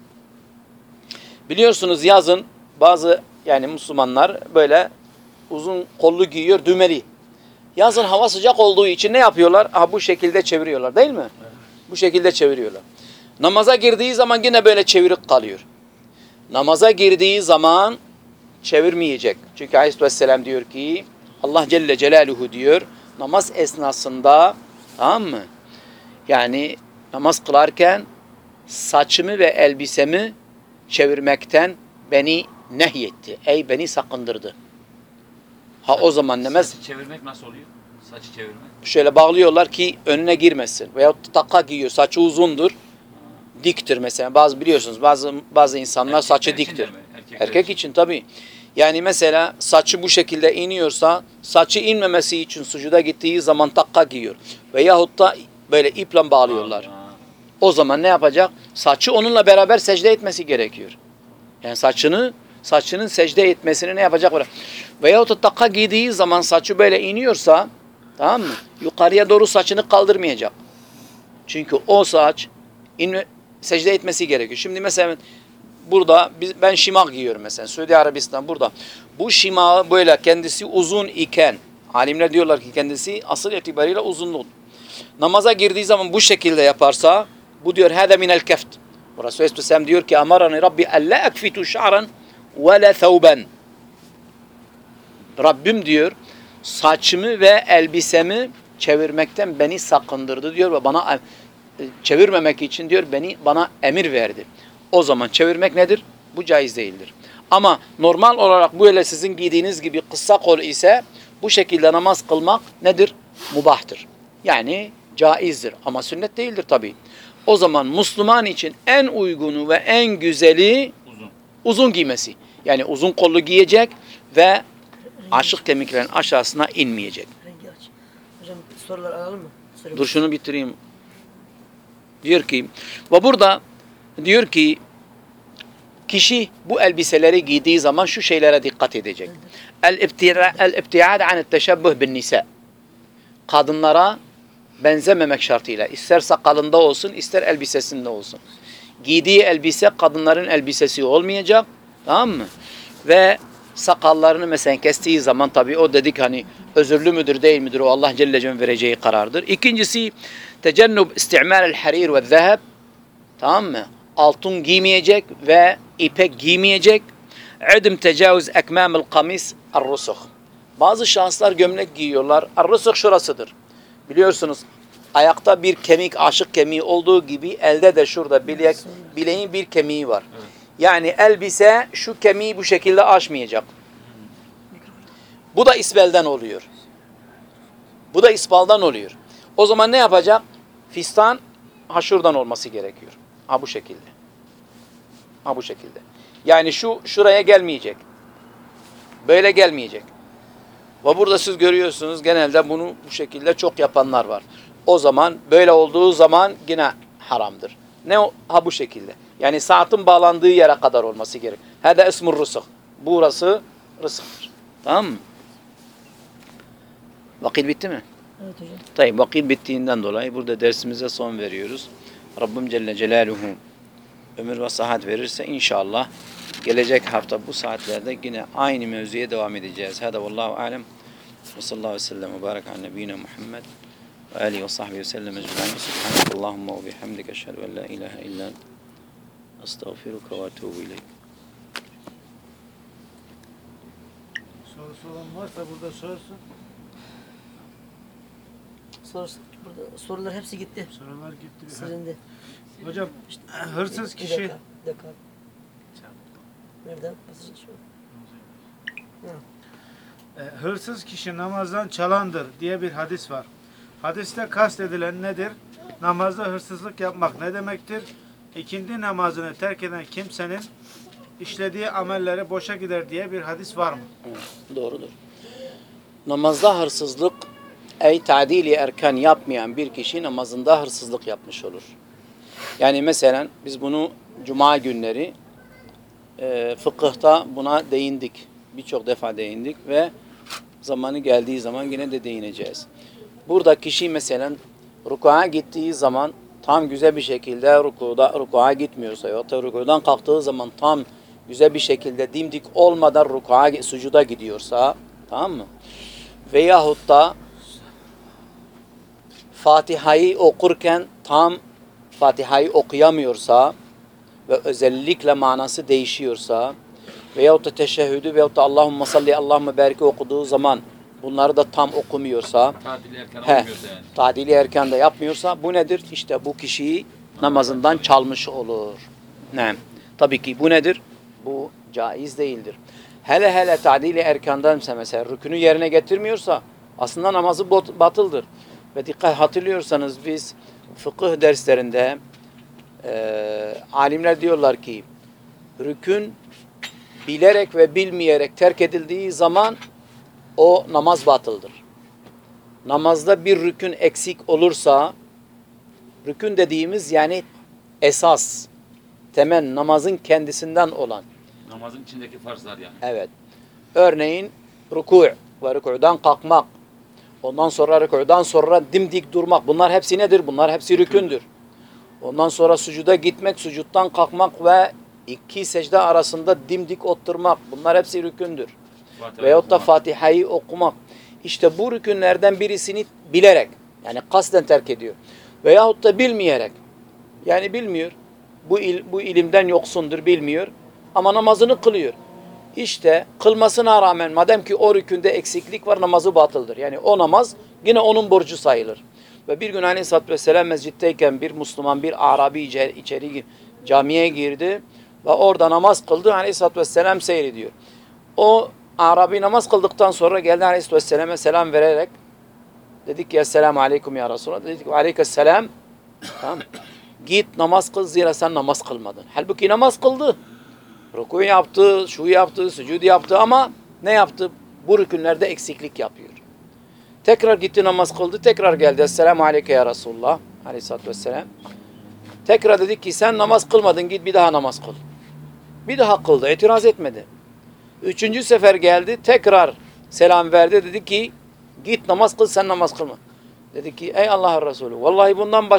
Biliyorsunuz yazın bazı yani Müslümanlar böyle uzun kollu giyiyor, düğmeli. Yazın hava sıcak olduğu için ne yapıyorlar? Bu şekilde çeviriyorlar değil mi? Evet. Bu şekilde çeviriyorlar. Namaza girdiği zaman yine böyle çevirip kalıyor. Namaza girdiği zaman çevirmeyecek. Çünkü Aleyhisselam diyor ki Allah Celle Celaluhu diyor namaz esnasında tamam mı? Yani namaz kılarken saçımı ve elbisemi çevirmekten beni nehyetti. Ey beni sakındırdı. O zaman namaz Saçı çevirmek nasıl oluyor? Saçı çevirmek. Şöyle bağlıyorlar ki önüne girmesin. Veyahut taka giyiyor. Saçı uzundur. Diktir mesela. Biliyorsunuz bazı insanlar saçı diktir. Erkek için tabii. Yani mesela saçı bu şekilde iniyorsa saçı inmemesi için sucuda gittiği zaman takka giyiyor. Veyahut da böyle iple bağlıyorlar. O zaman ne yapacak? Saçı onunla beraber secde etmesi gerekiyor. Yani saçının secde etmesini ne yapacak? Veyahut da takka giydiği zaman saçı böyle iniyorsa tamam mı? Yukarıya doğru saçını kaldırmayacak. Çünkü o saç secde etmesi gerekiyor. Şimdi mesela burada ben şimak giyiyorum mesela. Suudi Arabistan burada. Bu şimağı böyle kendisi uzun iken alimler diyorlar ki kendisi asıl itibariyle uzunluğu. Namaza girdiği zaman bu şekilde yaparsa bu diyor hâze minel keft. Resulü Aleyhisselam diyor ki amarani Rabbi alla ekfitu şa'ran ve la thawban. Rabbim diyor saçımı ve elbisemi çevirmekten beni sakındırdı diyor ve bana çevirmemek için diyor bana emir verdi. O zaman çevirmek nedir? Bu caiz değildir. Ama normal olarak böyle sizin giydiğiniz gibi kısa kol ise bu şekilde namaz kılmak nedir? Mubahtır. Yani caizdir ama sünnet değildir tabii. O zaman Müslüman için en uygunu ve en güzeli uzun giymesi. Yani uzun kollu giyecek ve aşık kemiklerin aşağısına inmeyecek. Rengi aç. Hocam sorular alalım mı? Dur şunu bitireyim. Diyor ki ve burada diyor ki kişi bu elbiseleri giydiği zaman şu şeylere dikkat edecek. El-ibtiad an teşebbüh bin nisa. Kadınlara benzememek şartıyla ister sakalında olsun ister elbisesinde olsun. Giydiği elbise kadınların elbisesi olmayacak. Tamam mı? Ve sakallarını mesela kestiği zaman tabii o dedik hani özürlü müdür değil midir o Allah Celle Celaluhu'nun vereceği karardır. İkincisi tecennüb isti'mal el harir ve zeheb. Tamam mı? altın giymeyecek ve ipek giymeyecek. Udum tecavüz ekmamil kamis ar-rusuk. Bazı şahıslar gömlek giyiyorlar. Ar-rusuk şurasıdır. Biliyorsunuz ayakta bir kemik, aşık kemiği olduğu gibi elde de şurada bileğin bir kemiği var. Evet. Yani elbise şu kemiği bu şekilde aşmayacak. Bu da isbelden oluyor. Bu da isbaldan oluyor. O zaman ne yapacak? Fistan şuradan olması gerekiyor. Ha bu şekilde. Ha bu şekilde. Yani şuraya gelmeyecek. Böyle gelmeyecek. Ve burada siz görüyorsunuz genelde bunu bu şekilde çok yapanlar var. O zaman böyle olduğu zaman yine haramdır. Ne o? Ha bu şekilde. Yani saatin bağlandığı yere kadar olması gerek. Hada ismur rusuk. Burası rızıktır. Tamam mı? Vakit bitti mi? Evet hocam. Tayyip, vakit bittiğinden dolayı burada dersimize son veriyoruz. Rabbim Celle Celaluhu ömür ve sıhhat verirse inşallah gelecek hafta bu saatlerde yine aynı mevzuya devam edeceğiz. Hada vallahu alem. Ve sallallahu aleyhi ve sellem ve barak ala nebiyyina Muhammed ve alihi ve sahbihi ve sellem ecmaîn. Subhanakallahumma ve bihamdike eşhedü en la ilahe illa ente estağfiruke ve etûbü ileyk. Sorusu olan varsa burada sorsun. Burada sorular hepsi gitti. Sorular gitti. Silindi. Hocam hırsız Bir kişi dakika. Bir dakika. Nereden? Nasıl şu? hırsız kişi namazdan çalandır diye bir hadis var. Hadiste kastedilen nedir? Namazda hırsızlık yapmak ne demektir? İkindi namazını terk eden kimsenin işlediği amelleri boşa gider diye bir hadis var mı? Doğrudur. Namazda hırsızlık ta'dili erkan yapmayan bir kişi namazında hırsızlık yapmış olur. Yani mesela biz bunu cuma günleri fıkıhta buna değindik. Birçok defa değindik ve zamanı geldiği zaman yine de değineceğiz. Burada kişi mesela rukuğa gittiği zaman tam güzel bir şekilde rukuğa gitmiyorsa ya da rukudan kalktığı zaman tam güzel bir şekilde dimdik olmadan sucuda gidiyorsa, tamam mı? Veyahut da Fatiha'yı okurken tam Fatiha'yı okuyamıyorsa ve özellikle manası değişiyorsa veyahut da teşehhüdü veyahut da Allahümme salli Allahümme beriki okuduğu zaman bunları da tam okumuyorsa, Tadili erken olmuyorsa yani. tadili erken de yapmıyorsa bu nedir? İşte bu kişiyi namazından çalmış olur. Ne? Tabii ki bu nedir? Bu caiz değildir. Hele tadili erkandansa mesela rükünü yerine getirmiyorsa aslında namazı batıldır. Ve dikkat hatırlıyorsanız biz fıkıh derslerinde alimler diyorlar ki rükün bilerek ve bilmeyerek terk edildiği zaman o namaz batıldır. Namazda bir rükün eksik olursa rükün dediğimiz yani esas, temel namazın kendisinden olan. Namazın içindeki farzlar yani. Evet. Örneğin ruku' ve rükû'dan kalkmak. Ondan sonra rükû'dan sonra dimdik durmak. Bunlar hepsi nedir? Bunlar hepsi rükündür. Ondan sonra sucuda gitmek, sucuttan kalkmak ve iki secde arasında dimdik oturmak. Bunlar hepsi rükündür. Veyahut da Fatiha'yı okumak. İşte bu rükünlerden birisini bilerek, yani kasten terk ediyor. Veyahut da bilmeyerek, yani bilmiyor. Bu ilimden yoksundur, bilmiyor. Ama namazını kılıyor. İşte kılmasına rağmen madem ki o rükünde eksiklik var namazı batıldır. Yani o namaz yine onun borcu sayılır. Ve bir gün Aleyhisselatü Vesselam mescitteyken bir Müslüman, bir Arabi içeri camiye girdi ve orada namaz kıldı. Aleyhisselatü Vesselam seyrediyor. O Arabi namaz kıldıktan sonra geldi Aleyhisselatü Vesselam'a selam vererek dedik ki Esselamu Aleyküm ya Resulallah. Dedik ki Aleykümselam. Tamam. Git namaz kıl zira sen namaz kılmadın. Halbuki namaz kıldı. Ruku yaptı, şu yaptı, sücud yaptı ama ne yaptı? Bu rükünlerde eksiklik yapıyor. Tekrar gitti namaz kıldı, tekrar geldi. Esselamu Aleyke ya Resulullah Aleyhisselatü Vesselam. Tekrar dedik ki sen namaz kılmadın, git bir daha namaz kıl. Bir daha kıldı, itiraz etmedi. Üçüncü sefer geldi, tekrar selam verdi. Dedi ki git namaz kıl, sen namaz kılma. Dedi ki ey Allah'ın Resulü vallahi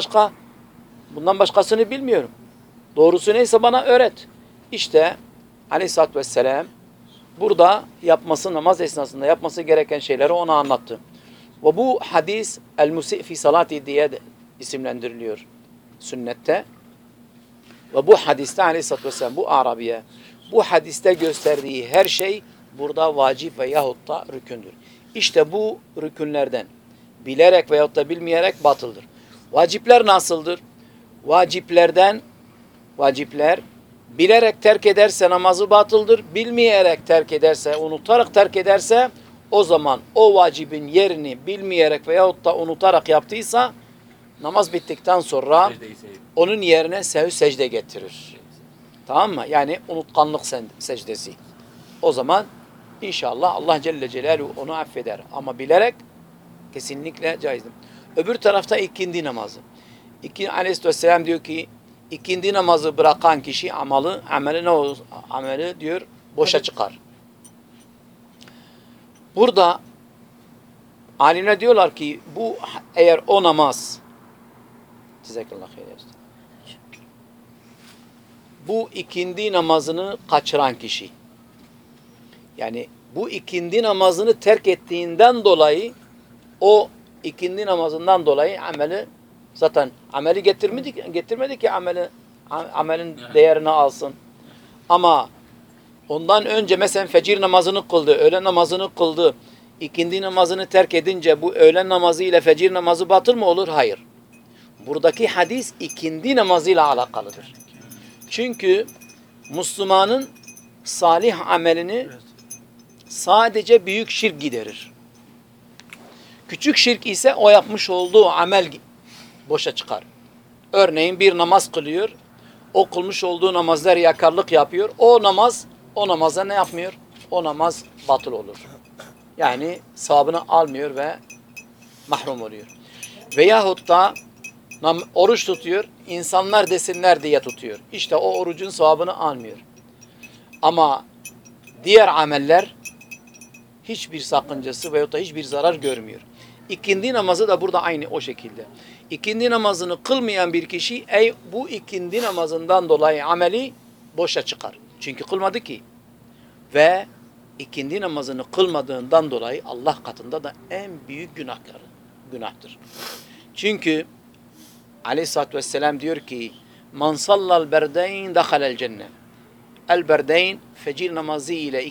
bundan başkasını bilmiyorum. Doğrusu neyse bana öğret. İşte Aleyhisselatü Vesselam burada namaz esnasında yapması gereken şeyleri ona anlattı. Ve bu hadis el-musî fi salati diye de isimlendiriliyor sünnette. Ve bu hadiste aleyhissalatü vesselam bu Arabiye bu hadiste gösterdiği her şey burada vacip ve yahut da rükündür. İşte bu rükünlerden bilerek veyahut da bilmeyerek batıldır. Vacipler nasıldır? Vacipler bilerek terk ederse namazı batıldır. Bilmeyerek terk ederse, unutarak terk ederse o zaman o vacibin yerini bilmeyerek veyahut da unutarak yaptıysa namaz bittikten sonra onun yerine sehv secde getirir. Tamam mı? Yani unutkanlık secdesi. O zaman inşallah Allah Celle Celaluhu onu affeder. Ama bilerek kesinlikle caizdir. Öbür tarafta ikindi namazı. Aleyhisselam diyor ki ikindi namazı bırakan kişi ameli ne olur? Ameli diyor boşa çıkar. Burada alimler diyorlar ki bu eğer o namaz bu ikindi namazını kaçıran kişi yani bu ikindi namazını terk ettiğinden dolayı o ikindi namazından dolayı ameli getirmedi ki amelin değerini alsın. Ama ondan önce mesela fecir namazını kıldı, öğlen namazını kıldı. İkindi namazını terk edince bu öğlen namazı ile fecir namazı batıl mı olur? Hayır. Buradaki hadis ikindi namazıyla alakalıdır. Çünkü Müslümanın salih amelini sadece büyük şirk giderir. Küçük şirk ise o yapmış olduğu amel boşa çıkar. Örneğin bir namaz kılıyor. O kılmış olduğu namazlar yakarlık yapıyor. O namaza ne yapmıyor? O namaz batıl olur. Yani sevabını almıyor ve mahrum oluyor. Veyahut da oruç tutuyor. İnsanlar desinler diye tutuyor. İşte o orucun sevabını almıyor. Ama diğer ameller hiçbir sakıncası veyahut da hiçbir zarar görmüyor. İkindi namazı da burada aynı o şekilde. İkindi namazını kılmayan bir kişi bu ikindi namazından dolayı ameli boşa çıkar. Çünkü kılmadı ki. Ve ikindi namazını kılmadığından dolayı Allah katında da en büyük günahtır. Çünkü Aleyhisselatü Vesselam diyor ki "Man sallal berdeyn dakhalel cennet." El berdeyn fecir namazı ile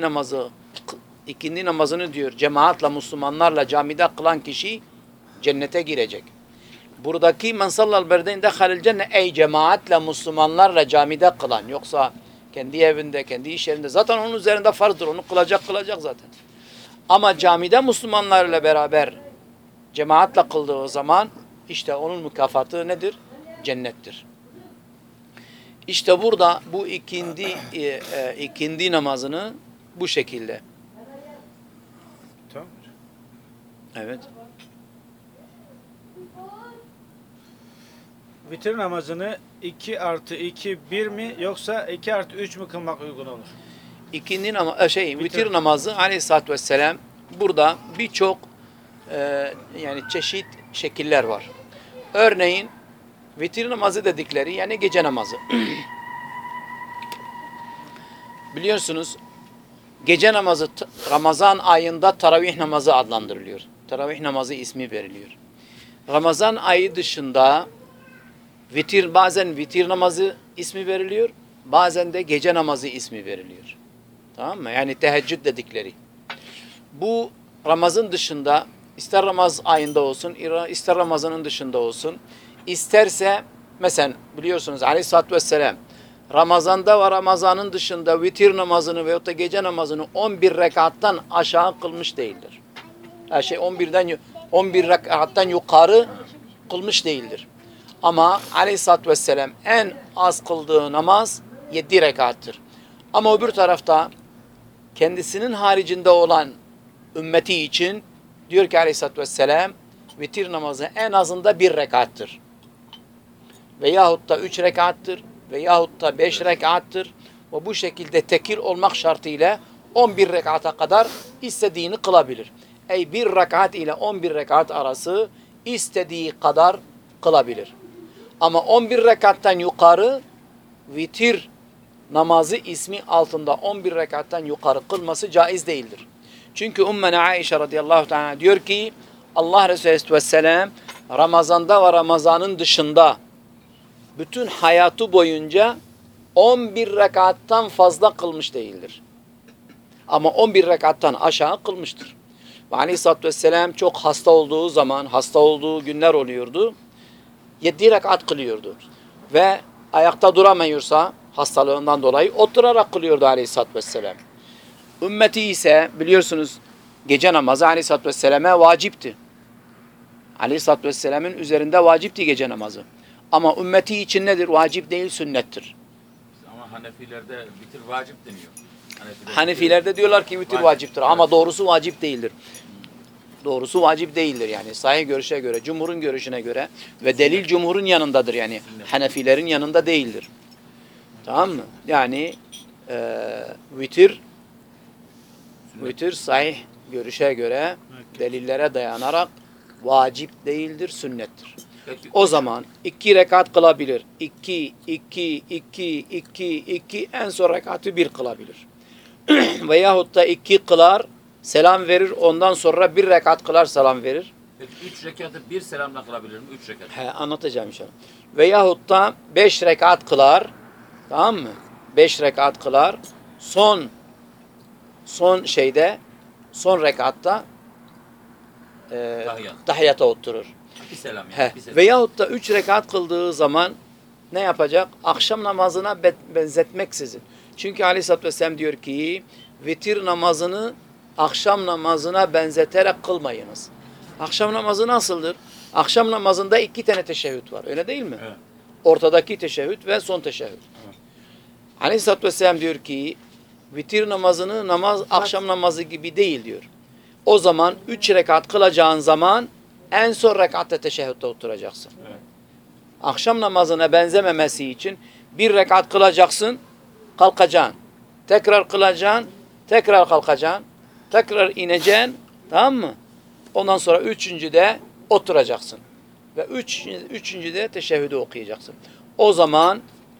ikindi namazını diyor cemaatle Müslümanlarla camide kılan kişi cennete girecek. Buradaki "Men sallal berdeyn dakhalel cennet" cemaatle Müslümanlarla camide kılan, yoksa kendi evinde, kendi iş yerinde zaten onun üzerinde farzdır. Onu kılacak zaten. Ama camide Müslümanlarla beraber cemaatle kıldığı zaman işte onun mükafatı nedir? Cennettir. İşte burada bu ikindi namazını bu şekilde. Tamam. Evet. Vitir namazını 2+2 1 mi yoksa 2+3 mü kılmak uygun olur? Vitir namazı Aleyhisselatü Vesselam burada birçok yani çeşit şekiller var. Örneğin vitir namazı dedikleri yani gece namazı. Biliyorsunuz gece namazı Ramazan ayında taravih namazı adlandırılıyor. Taravih namazı ismi veriliyor. Ramazan ayı dışında bazen vitir namazı ismi veriliyor, bazen de gece namazı ismi veriliyor. Tamam mı? Yani teheccüd dedikleri. Bu Ramazan dışında ister Ramazan ayında olsun, ister Ramazan'ın dışında olsun, isterse mesela biliyorsunuz Aleyhisselatü Vesselam Ramazan'da ve Ramazan'ın dışında vitir namazını veyahut da gece namazını 11 rekattan aşağı kılmış değildir. Her şey 11 rekattan yukarı kılmış değildir. Ama Aleyhisselatü Vesselam en az kıldığı namaz 7 rekattır. Ama öbür tarafta kendisinin haricinde olan ümmeti için diyor ki Aleyhisselatü Vesselam vitir namazı en azında 1 rekattır. Veyahut da 3 rekattır. Veyahut da 5 rekattır. Ve bu şekilde tekil olmak şartıyla 11 rekata kadar istediğini kılabilir. Bir rekat ile 11 rekat arası istediği kadar kılabilir. Ama 11 rekattan yukarı vitir namazı ismi altında 11 rekattan yukarı kılması caiz değildir. Çünkü Ümmüne Aişe radıyallahu teala diyor ki Allah Resulü aleyhisselam Ramazan'da ve Ramazan'ın dışında bütün hayatı boyunca 11 rekattan fazla kılmış değildir. Ama 11 rekattan aşağı kılmıştır. Ve Aleyhisselatü Vesselam çok hasta olduğu zaman, hasta olduğu günler oluyordu. 7 rekat kılıyordu. Ve ayakta duramıyorsa hastalığından dolayı oturarak kılıyordu Aleyhisselatü Vesselam. Ümmeti ise biliyorsunuz gece namazı Aleyhisselatü Vesselam'a vacipti. Aleyhisselatü Vesselam'ın üzerinde vacipti gece namazı. Ama ümmeti için nedir? Vacip değil, sünnettir. Ama Hanefilerde vitir vacip deniyor. Hanefilerde diyorlar ki vitir vaciptir ama doğrusu vacip değildir. Doğrusu vacip değildir yani sahih görüşe göre, cumhurun görüşüne göre ve delil cumhurun yanındadır yani Hanefilerin yanında değildir. Tamam mı? Yani vitir sahih görüşe göre delillere dayanarak vacip değildir, sünnettir. Peki, O zaman 2 rekat kılabilir. 2, 2, 2, 2, 2 en son rekatı 1 kılabilir. Veyahut da 2 kılar, selam verir, ondan sonra 1 rekat kılar, selam verir. peki 3 rekatı bir selamla kılabilir mi? 3 rekat. Anlatacağım inşallah. Veyahut da 5 rekat kılar, tamam mı? 5 rekat kılar, son rekatta tahiyyata oturur. Bir selam yani. Bir selam. Veyahut da 3 rekat kıldığı zaman ne yapacak? Akşam namazına benzetmeksizin. Çünkü Aleyhisselatü Vesselam diyor ki vitir namazını akşam namazına benzeterek kılmayınız. Akşam namazı nasıldır? Akşam namazında 2 tane teşehhüd var. Öyle değil mi? Evet. Ortadaki teşehhüd ve son teşehhüd. Evet. Aleyhisselatü Vesselam diyor ki vitir namazını akşam namazı gibi değil diyor. O zaman 3 rekat kılacağın zaman en son rekatta teşehhütte oturacaksın. Evet. Akşam namazına benzememesi için 1 rekat kılacaksın, kalkacaksın. Tekrar kılacaksın, tekrar kalkacaksın. Tekrar ineceksin, tamam mı? Ondan sonra 3.'de oturacaksın. Ve 3.'de teşehhüdü okuyacaksın. O zaman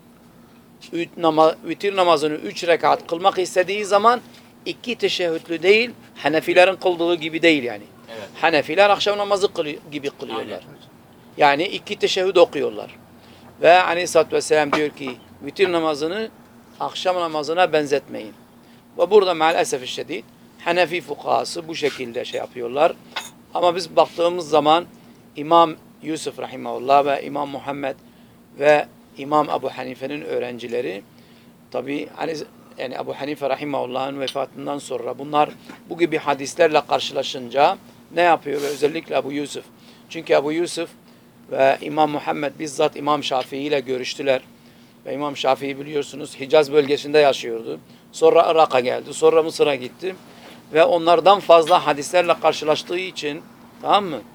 vitir namazını 3 rekat kılmak istediği zaman 2 teşehhütlü değil, Hanefilerin kıldığı gibi değil yani. Evet. Hanefiler akşam namazı gibi kılıyorlar. Aynen. Yani 2 teşehhüd okuyorlar. Ve Aleyhisselatü Vesselam diyor ki vitir namazını akşam namazına benzetmeyin. Ve burada maalesef şiddet Hanefi fukahası bu şekilde şey yapıyorlar. Ama biz baktığımız zaman İmam Yusuf rahimahullah ve İmam Muhammed ve İmam Ebu Hanife'nin öğrencileri tabi yani Ebu Hanife rahimahullah'ın vefatından sonra bunlar bu gibi hadislerle karşılaşınca ne yapıyor? Ve özellikle Ebu Yusuf. Çünkü Ebu Yusuf ve İmam Muhammed bizzat İmam Şafii ile görüştüler. Ve İmam Şafii biliyorsunuz Hicaz bölgesinde yaşıyordu. Sonra Irak'a geldi. Sonra Mısır'a gitti. Ve onlardan fazla hadislerle karşılaştığı için tamam mı?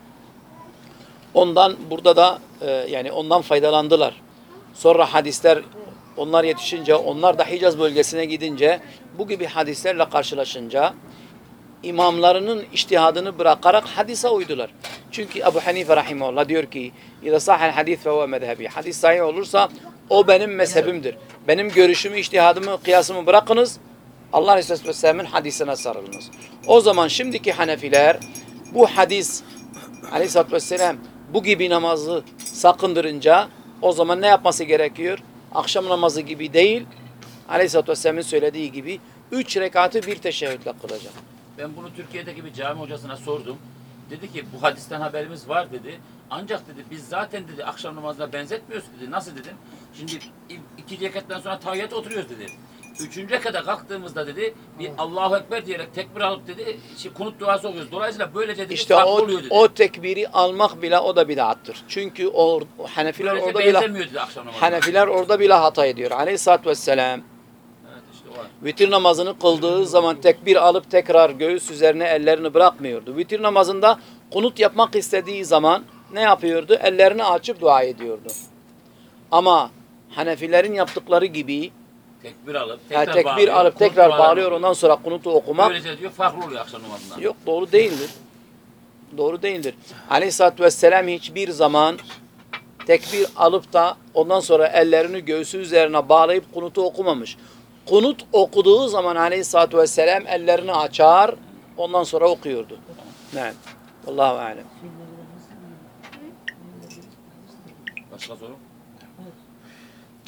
Ondan burada da yani ondan faydalandılar. Sonra hadisler onlar yetişince, onlar da Hicaz bölgesine gidince bu gibi hadislerle karşılaşınca imamlarının içtihadını bırakarak hadise uydular. Çünkü Ebu Hanife rahimahullah diyor ki İzâ sahel hadis fe huve mezhebi. Hadis sahih olursa o benim mezhebimdir. Benim görüşümü, içtihadımı, kıyasımı bırakınız. Allah Resulü Vesselam'ın hadisine sarılınız. O zaman şimdiki Hanefiler bu hadis Aleyhisselatü Vesselam bu gibi namazı sakındırınca o zaman ne yapması gerekiyor? Akşam namazı gibi değil, Aleyhisselatü Vesselam'ın söylediği gibi 3 rekatı 1 teşehhütle kılacak. Ben bunu Türkiye'deki bir cami hocasına sordum. Dedi ki bu hadisten haberimiz var dedi. Ancak dedi biz zaten dedi akşam namazına benzetmiyoruz dedi. Nasıl dedim? Şimdi 2 rekatten sonra tahiyyata oturuyoruz dedi. 3. rekata kalktığımızda dedi bir Allahu Ekber diyerek tekbir alıp dedi kunut duası okuyoruz. Dolayısıyla böylece dedi İşte farklı oluyor dedi. o tekbiri almak bile o da bid'attır. Çünkü Hanefiler Böylece orada bile benzemiyor dedi akşam namazına. Hanefiler orada bile hata ediyor. Aleyhisselatü Vesselam Evet işte o var. vitir namazını kıldığı zaman tekbir alıp tekrar göğüs üzerine ellerini bırakmıyordu. Vitir namazında kunut yapmak istediği zaman ne yapıyordu? Ellerini açıp dua ediyordu. Ama Hanefilerin yaptıkları gibi Tekbir alıp tekrar bağlıyor ondan sonra kunutu okumak böylece diyor farklı oluyor akşam namazından. yok, doğru değildir. Doğru değildir. Aleyhisselatü Vesselam hiçbir zaman tekbir alıp da ondan sonra ellerini göğsü üzerine bağlayıp kunutu okumamış. Kunut okuduğu zaman Aleyhisselatü Vesselam ellerini açar, ondan sonra okuyordu. Evet. Allahu alem. Başka soru?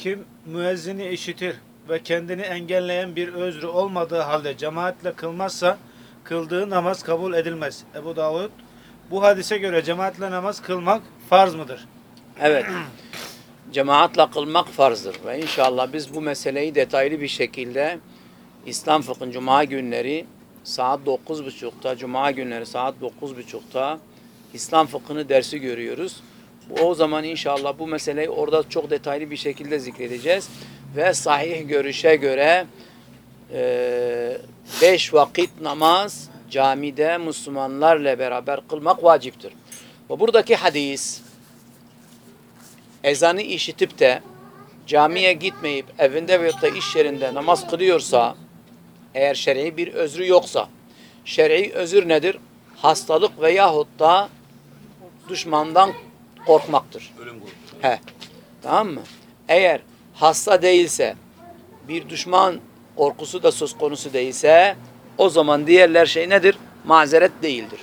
Kim müezzini işitir ve kendini engelleyen bir özrü olmadığı halde cemaatle kılmazsa kıldığı namaz kabul edilmez. Ebu Davud, bu hadise göre cemaatle namaz kılmak farz mıdır? Evet. Cemaatle kılmak farzdır. Ve inşallah biz bu meseleyi detaylı bir şekilde İslam fıkhın Cuma günleri saat 9.30'da, Cuma günleri saat 9.30'da İslam fıkhını dersi görüyoruz. O zaman inşallah bu meseleyi orada çok detaylı bir şekilde zikredeceğiz. Ve sahih görüşe göre 5 vakit namaz camide Müslümanlarla beraber kılmak vaciptir. Ve buradaki hadis ezanı işitip de camiye gitmeyip evinde veyahut da iş yerinde namaz kılıyorsa, eğer şer'i bir özrü yoksa, şer'i özür nedir? Hastalık veyahut da düşmandan korkmaktır. Ölüm korkusu. He. Tamam mı? Eğer hasta değilse, bir düşman korkusu da söz konusu değilse, o zaman diğerler şey nedir? Mazeret değildir.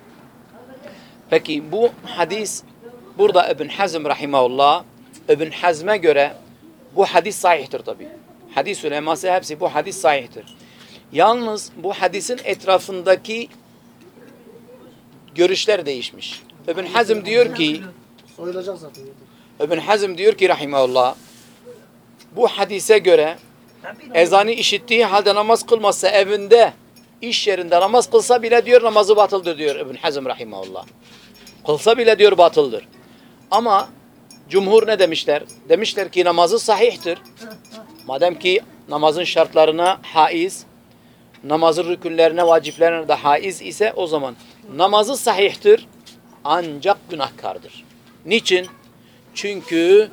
Peki bu hadis burada İbn Hazm rahimahullah, İbn Hazm'e göre bu hadis sahihtir tabi. Hadis uleması hepsi bu hadis sahihtir. Yalnız bu hadisin etrafındaki görüşler değişmiş. İbn Hazm diyor ki Soyulacak zaten. İbn Hazm diyor ki rahimahullah, bu hadise göre ezanı işittiği halde namaz kılmazsa, evinde, iş yerinde namaz kılsa bile diyor namazı batıldır diyor İbn Hazm rahimahullah. Kılsa bile diyor batıldır. Ama cumhur ne demişler? Demişler ki namazı sahihtir. Madem ki namazın şartlarına haiz, namazın rükünlerine, vaciplerine de haiz ise o zaman namazı sahihtir ancak günahkardır. Niçin? Çünkü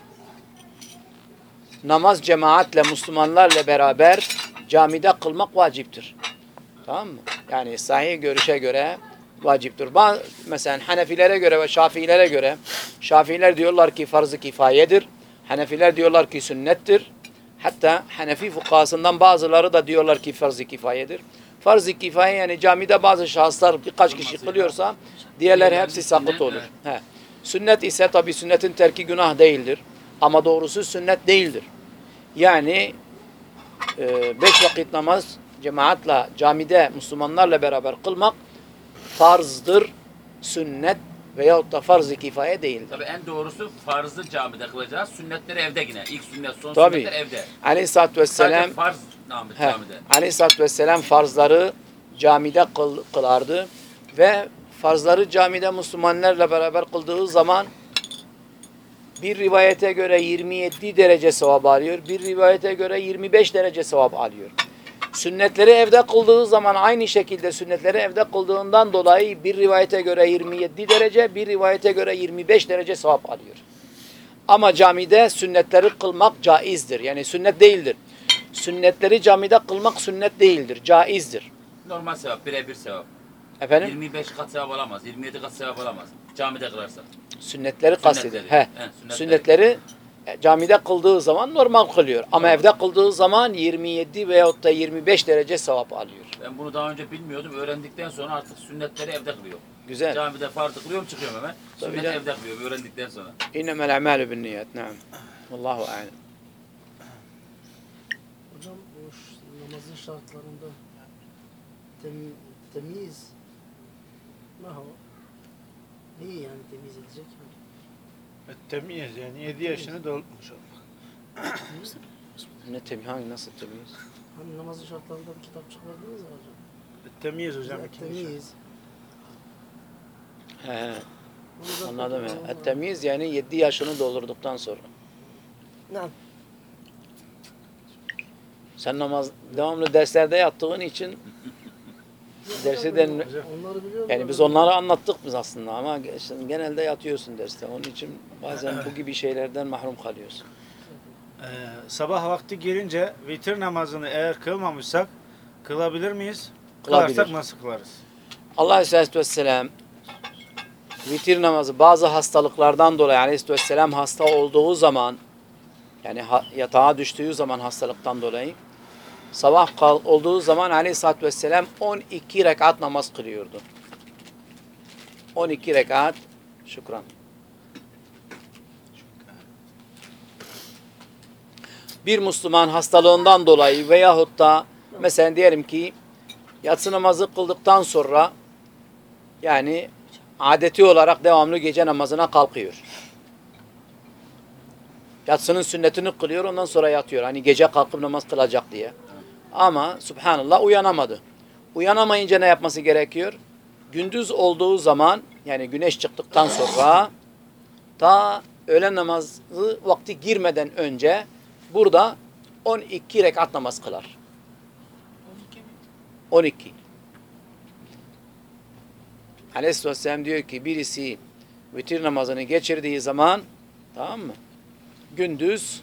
namaz cemaatle, Müslümanlarla beraber camide kılmak vaciptir. Tamam mı? Yani sahih görüşe göre vaciptir. Mesela Hanefilere göre ve Şafiilere göre, Şafiiler diyorlar ki farz-ı kifayedir. Hanefiler diyorlar ki sünnettir. Hatta Hanefi fukahasından bazıları da diyorlar ki farz-ı kifayedir. Farz-ı kifaye yani camide bazı şahıslar birkaç kişi kılıyorsa diğerleri hepsi sakıt olur. He. Sünnet ise tabi sünnetin terki günah değildir. Ama doğrusu sünnet değildir. Yani 5 vakit namaz cemaatle camide Müslümanlarla beraber kılmak farzdır, sünnet veyahut da farz-ı kifaye değildir. Tabii en doğrusu farzı camide kılacağız. Sünnetleri evde yine. İlk sünnet, son Tabii. sünnetler evde. Aleyhisselatü Vesselam Sadece farz camide. Aleyhisselatü Vesselam farzları camide kılardı ve farzları camide Müslümanlarla beraber kıldığı zaman bir rivayete göre 27 derece sevap alıyor, bir rivayete göre 25 derece sevap alıyor. Sünnetleri evde kıldığı zaman aynı şekilde sünnetleri evde kıldığından dolayı bir rivayete göre 27 derece, bir rivayete göre 25 derece sevap alıyor. Ama camide sünnetleri kılmak caizdir. Yani sünnet değildir. Sünnetleri camide kılmak sünnet değildir, caizdir. Normal sevap, birebir sevap. Efendim? 25 kat sevap alamaz, 27 kat sevap alamaz. Camide kılarsa. Sünnetleri kastedilir. Sünnetleri. He. He, Sünnetleri camide kıldığı zaman normal kılıyor. Ama evde kıldığı zaman 27 veyahut da 25 derece sevap alıyor. Ben bunu daha önce bilmiyordum. Öğrendikten sonra artık sünnetleri evde kılıyorum. Güzel. Camide farzı kılıyorum, çıkıyorum hemen. Tabii Sünneti canım. evde kılıyorum öğrendikten sonra. İnnemel a'malu binniyat. Naam. Vallahu a'lem. Hocam bu namazın şartlarında temiz ne o? Neyi yani temiz edecek? Temiz yani 7 yaşını dolmuş olmak. Ne temiz? Hangi nasıl temiz? Hani namazın şartlarında bir kitapçık verdiniz ya hocam. Temiz hocam Ya, ikinci. temiz. He. Onu da Anladım ya. Allah'ım. Temiz yani 7 yaşını doldurduktan sonra. Ne? Sen namaz devamlı derslerde yattığın için dersi de Onları biliyorum. yani biz onları anlattık biz aslında ama işte genelde yatıyorsun derste. Onun için bazen bu gibi şeylerden mahrum kalıyorsun. Sabah vakti girince vitir namazını eğer kılmamışsak kılabilir miyiz? Kılabilir. Kılarsak nasıl kılarız? Allah Aleyhisselatü Vesselam vitir namazı bazı hastalıklardan dolayı Aleyhisselatü Vesselam hasta olduğu zaman yani yatağa düştüğü zaman hastalıktan dolayı sabah olduğu zaman Aleyhisselatü Vesselam 12 rekat namaz kılıyordu. 12 rekat şükran. bir Müslüman hastalığından dolayı veyahut da mesela diyelim ki yatsı namazı kıldıktan sonra yani adeti olarak devamlı gece namazına kalkıyor. Yatsının sünnetini kılıyor, ondan sonra yatıyor. Hani gece kalkıp namaz kılacak diye. Ama subhanallah uyanamadı. Uyanamayınca ne yapması gerekiyor? Gündüz olduğu zaman yani güneş çıktıktan sonra ta öğlen namazı vakti girmeden önce burada 12 rekat namaz kılar. 12. Aleyhisselam diyor ki birisi vitir namazını geçirdiği zaman tamam mı? Gündüz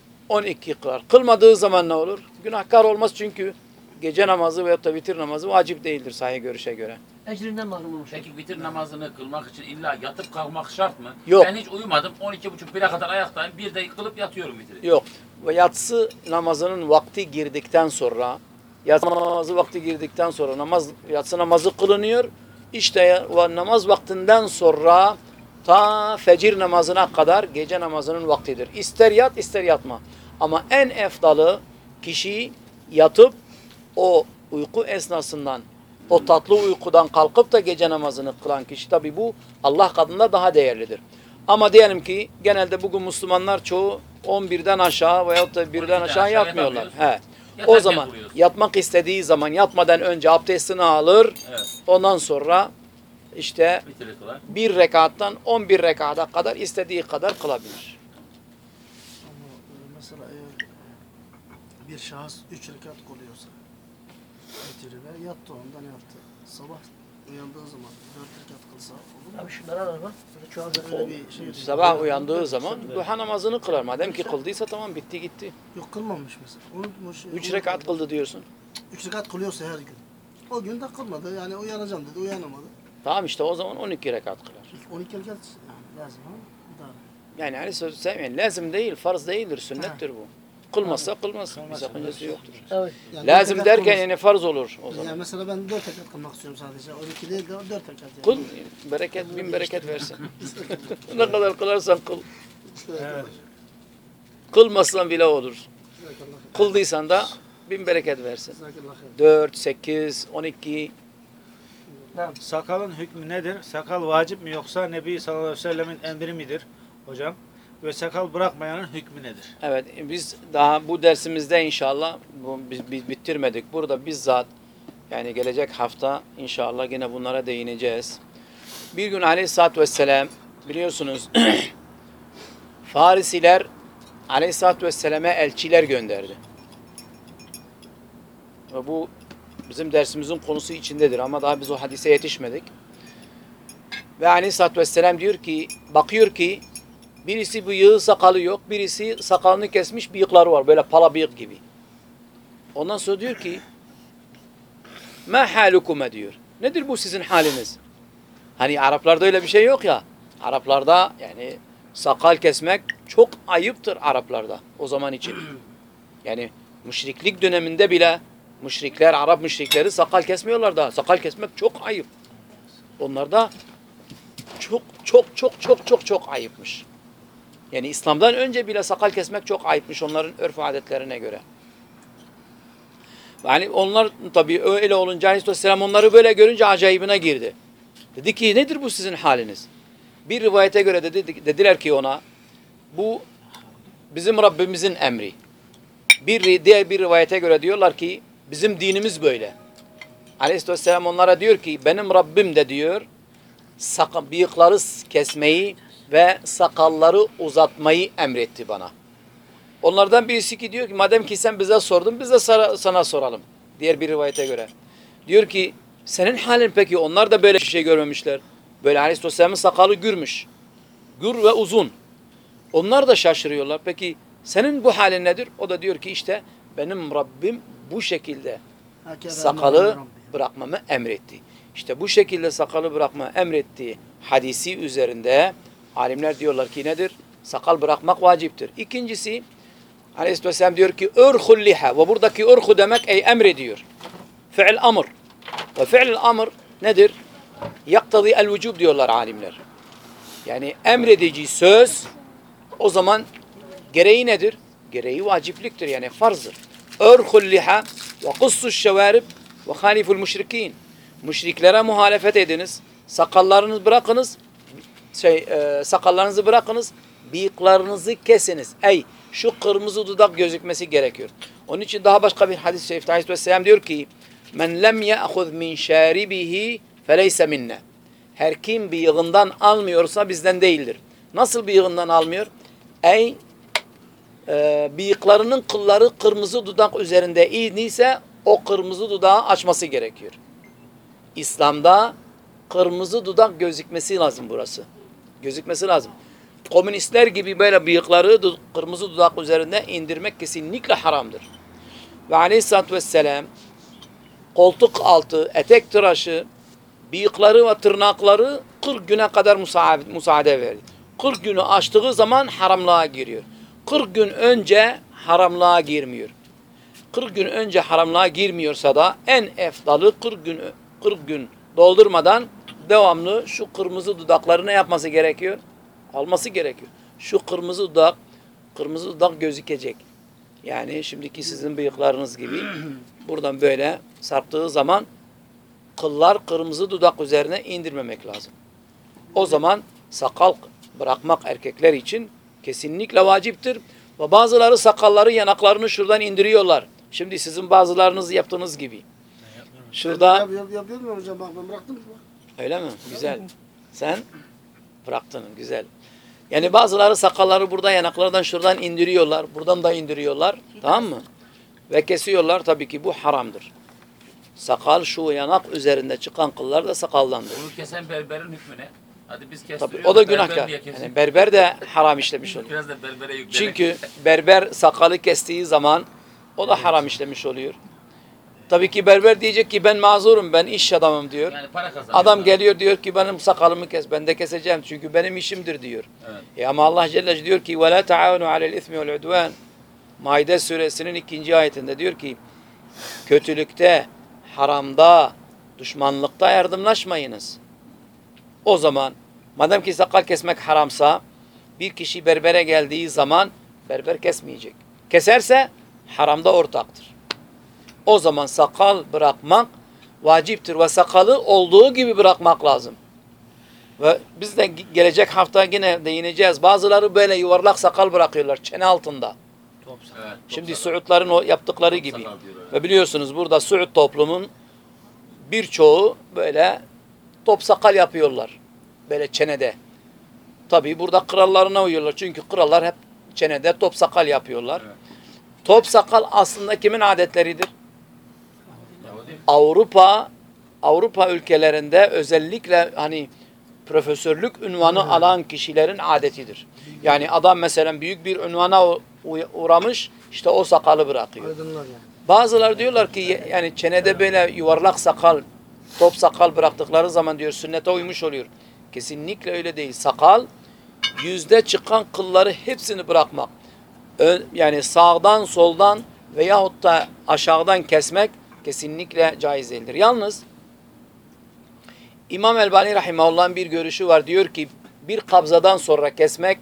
12 kılar. Kılmadığı zaman ne olur? Günahkar olmaz çünkü gece namazı veyahut da vitir namazı vacip değildir sahih görüşe göre. Ecrinden mahrum olmuş. Peki vitir namazını kılmak için illa yatıp kalkmak şart mı? Yok. Ben hiç uyumadım. 12.30-1'e kadar ayaktayım. Bir de kılıp yatıyorum vitri. Yok. Ve yatsı namazının vakti girdikten sonra yatsı namazı vakti girdikten sonra yatsı namazı kılınıyor. İşte namaz vaktinden sonra ta fecir namazına kadar gece namazının vaktidir. İster yat ister yatma. Ama en efdalı kişi yatıp o uyku esnasından o tatlı uykudan kalkıp da gece namazını kılan kişi tabi bu Allah katında daha değerlidir. Ama diyelim ki genelde bugün Müslümanlar çoğu 11'den aşağı veyahut da 1'den aşağı yatmıyorlar. He. O zaman yatmak istediği zaman yatmadan önce abdestini alır. Evet. Ondan sonra işte Vitri kılar. bir rekattan 11 rekata kadar istediği kadar kılabilir. Ama mesela eğer bir şahıs 3 rekat kılıyorsa vitri ve yattı ondan yattı. Sabah uyandığı zaman 4 rekat kılsa olur mu? Abi şunları al bak. Öyle bir şey. Sabah uyandığı zaman duha namazını kılar. Madem ki kıldıysa tamam bitti gitti. Yok kılmamış mesela. Unutmuş. 3 rekat kıldı diyorsun. 3 rekat kılıyorsa her gün. O gün de kılmadı. Yani uyanacağım dedi. Uyanamadı. Tamam işte o zaman 12 rekat kılar. 12 rekat yani lazım ama idare. Yani Aleyhisselam yani lazım değil, farz değildir, sünnettir bu. Kılmazsa kılmaz. Bir sakıncası yoktur. Evet. Yani Lazım 4 rekat derken kılmış. yani farz olur o zaman. Yani mesela ben 4 rekat kılmak istiyorum sadece. 12 değil de 4 rekat yani. Kıl, bereket, bin bereket versin. Ne kadar kılarsan kıl. Evet. Kılmazsan bile olur. Kıldıysan da bin bereket versin. 4, 8, 12. Sakalın hükmü nedir? Sakal vacip mi yoksa Nebi sallallahu aleyhi ve sellemin emri midir hocam? Ve sakal bırakmayanın hükmü nedir? Evet biz daha bu dersimizde inşallah biz bitirmedik. Burada bizzat yani gelecek hafta inşallah yine bunlara değineceğiz. Bir gün Aleyhisselatü Vesselam biliyorsunuz Farisiler Aleyhisselatü Vesselam'a elçiler gönderdi. Ve bu bizim dersimizin konusu içindedir ama daha biz o hadise yetişmedik. Ve Aleyhisselatü Vesselam diyor ki, bakıyor ki birisi bıyığı sakalı yok, birisi sakalını kesmiş bıyıkları var böyle pala bıyık gibi. Ondan sonra diyor ki ma halukume diyor. Nedir bu sizin haliniz? Hani Araplarda öyle bir şey yok ya. Araplarda yani sakal kesmek çok ayıptır Araplarda o zaman için. Yani müşriklik döneminde bile müşrikler, Arap müşrikleri sakal kesmiyorlar da. Sakal kesmek çok ayıp. Onlarda çok ayıpmış. Yani İslam'dan önce bile sakal kesmek çok ayıpmış onların örf adetlerine göre. Yani onlar tabii öyle olunca Aleyhisselam onları böyle görünce acayibine girdi. Dedi ki nedir bu sizin haliniz? Bir rivayete göre dediler ki ona bu bizim Rabbimizin emri. Diğer bir rivayete göre diyorlar ki bizim dinimiz böyle. Aleyhisselam onlara diyor ki benim Rabbim de diyor bıyıkları kesmeyi ve sakalları uzatmayı emretti bana. Onlardan birisi ki diyor ki madem ki sen bize sordun biz de sana soralım. Diğer bir rivayete göre. Diyor ki senin halin peki onlar da böyle bir şey görmemişler. Böyle Aleyhisselam'ın sakalı gürmüş. Gür ve uzun. Onlar da şaşırıyorlar. Peki senin bu halin nedir? O da diyor ki işte benim Rabbim bu şekilde sakalı bırakmamı emretti. İşte bu şekilde sakalı bırakma emrettiği hadisi üzerinde alimler diyorlar ki nedir? Sakal bırakmak vaciptir. İkincisi Aleyhisselam diyor ki örhul liha ve buradaki örhu demek ey emrediyor. Fi'l amr. Ve fi'l amr nedir? Yaktadı el vücub diyorlar alimler. Yani emredici söz o zaman gereği nedir? gereği vacipliktir yani farzdır. Örhul liha ve kussuş şevarib ve haliful müşrikin. Müşriklere muhalefet ediniz. Sakallarınızı bırakınız. Sakallarınızı bırakınız. Bıyıklarınızı kesiniz. Ey şu kırmızı dudak gözükmesi gerekiyor. Onun için daha başka bir hadis-i şerifte Aleyhisselam diyor ki men lem ya'khuz min şaribihi feleyse minne. Her kim bıyığından almıyorsa bizden değildir. Nasıl bıyığından almıyor? Ey bıyıklarının kılları kırmızı dudak üzerinde idiyse o kırmızı dudağı açması gerekiyor. İslam'da kırmızı dudak gözükmesi lazım burası. Gözükmesi lazım. Komünistler gibi böyle bıyıkları kırmızı dudak üzerinde indirmek kesinlikle haramdır. Ve aleyhissalatü vesselam koltuk altı, etek tıraşı, bıyıkları ve tırnakları 40 güne kadar müsaade verdi. 40 günü aştığı zaman haramlığa giriyor. 40 gün önce haramlığa girmiyor. 40 gün önce haramlığa girmiyorsa da en efdalı 40 gün doldurmadan devamlı şu kırmızı dudakları ne yapması gerekiyor? Alması gerekiyor. Şu kırmızı dudak gözükecek. Yani şimdiki sizin bıyıklarınız gibi buradan böyle sarktığı zaman kıllar kırmızı dudak üzerine indirmemek lazım. O zaman sakal bırakmak erkekler için kesinlikle vaciptir. Ve bazıları sakalları yanaklarını şuradan indiriyorlar. Şimdi sizin bazılarınız yaptığınız gibi. Şurada Yapıyor mu hocam? Bak ben bıraktım. öyle mi? Güzel. Sen bıraktın. Güzel. Yani bazıları sakalları burada yanaklardan şuradan indiriyorlar. Buradan da indiriyorlar. Tamam mı? Ve kesiyorlar. Tabii ki bu haramdır. Sakal şu yanak üzerinde çıkan kıllar da sakallandır. Bunu kesen berberin hükmü ne? Hadi biz Tabii kestiriyoruz. o da berber günahkar. niye kesiyor? Yani berber de haram işlemiş oluyor. Biraz da berbere yüklemek. Çünkü berber sakalı kestiği zaman o da haram işlemiş oluyor. Tabii ki berber diyecek ki ben mazurum, ben iş adamım diyor. Yani para kazanıyor. Adam geliyor diyor ki benim sakalımı kes, ben de keseceğim çünkü benim işimdir diyor. Evet. Ama Allah Celle Celaluhu diyor ki وَلَا تَعَوَنُوا عَلَى الْاِثْمِ وَالْعُدْوَانِ Maide suresinin 2. ayetinde diyor ki kötülükte, haramda, düşmanlıkta yardımlaşmayınız. O zaman madem ki sakal kesmek haramsa bir kişi berbere geldiği zaman berber kesmeyecek. Keserse haramda ortaktır. O zaman sakal bırakmak vaciptir ve sakalı olduğu gibi bırakmak lazım. Ve biz de gelecek hafta yine değineceğiz. Bazıları böyle yuvarlak sakal bırakıyorlar çene altında. Evet, Şimdi Suudların o yaptıkları gibi. sakal diyorlar. Ve biliyorsunuz burada Suud toplumun birçoğu böyle top sakal yapıyorlar. Böyle çenede. Tabii burada krallarına uyuyorlar. Çünkü krallar hep çenede top sakal yapıyorlar. Evet. Top sakal aslında kimin adetleridir? Yahudi. Avrupa ülkelerinde özellikle hani profesörlük unvanı alan kişilerin adetidir. Yani adam mesela büyük bir unvana uğramış, işte o sakalı bırakıyor. Aydınlar yani. Bazıları diyorlar ki yani çenede böyle yuvarlak sakal, top sakal bıraktıkları zaman diyor sünnete uymuş oluyor. Kesinlikle öyle değil. Sakal yüzde çıkan kılları hepsini bırakmak. Yani sağdan soldan veyahut da aşağıdan kesmek kesinlikle caiz değildir. Yalnız İmam Elbani Rahimahullah'ın bir görüşü var. Diyor ki bir kabzadan sonra kesmek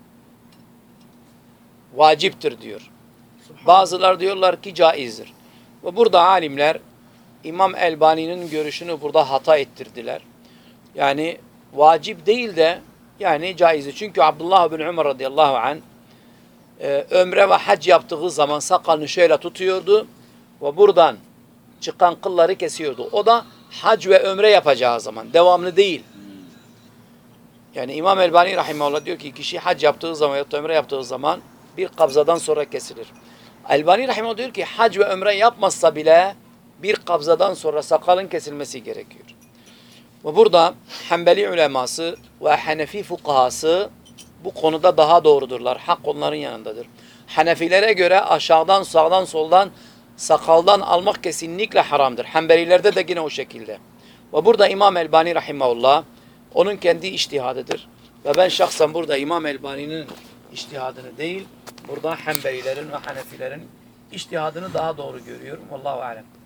vaciptir diyor. Bazılar diyorlar ki caizdir. Ve burada alimler İmam Elbani'nin görüşünü burada hata ettirdiler. Yani vacip değil de yani caizdir. Çünkü Abdullah bin Umar radıyallahu anh ömre ve hac yaptığı zaman sakalını şöyle tutuyordu ve buradan çıkan kılları kesiyordu. O da hac ve ömre yapacağı zaman. Devamlı değil. Yani İmam Elbani rahimahullah diyor ki kişi hac yaptığı zaman ya da ömre yaptığı zaman bir kabzadan sonra kesilir. Elbani rahimahullah diyor ki hac ve ömre yapmazsa bile bir kabzadan sonra sakalın kesilmesi gerekiyor. Ve burada Hanbeli uleması ve Hanefi fukahası bu konuda daha doğrudurlar. Hak onların yanındadır. Hanefilere göre aşağıdan, sağdan, soldan, sakaldan almak kesinlikle haramdır. Hanbelilerde de yine o şekilde. Ve burada İmam Elbani rahimahullah onun kendi içtihadıdır. Ve ben şahsen burada İmam Elbani'nin içtihadını değil, burada Hanbelilerin ve Hanefilerin içtihadını daha doğru görüyorum. Vallahu alem.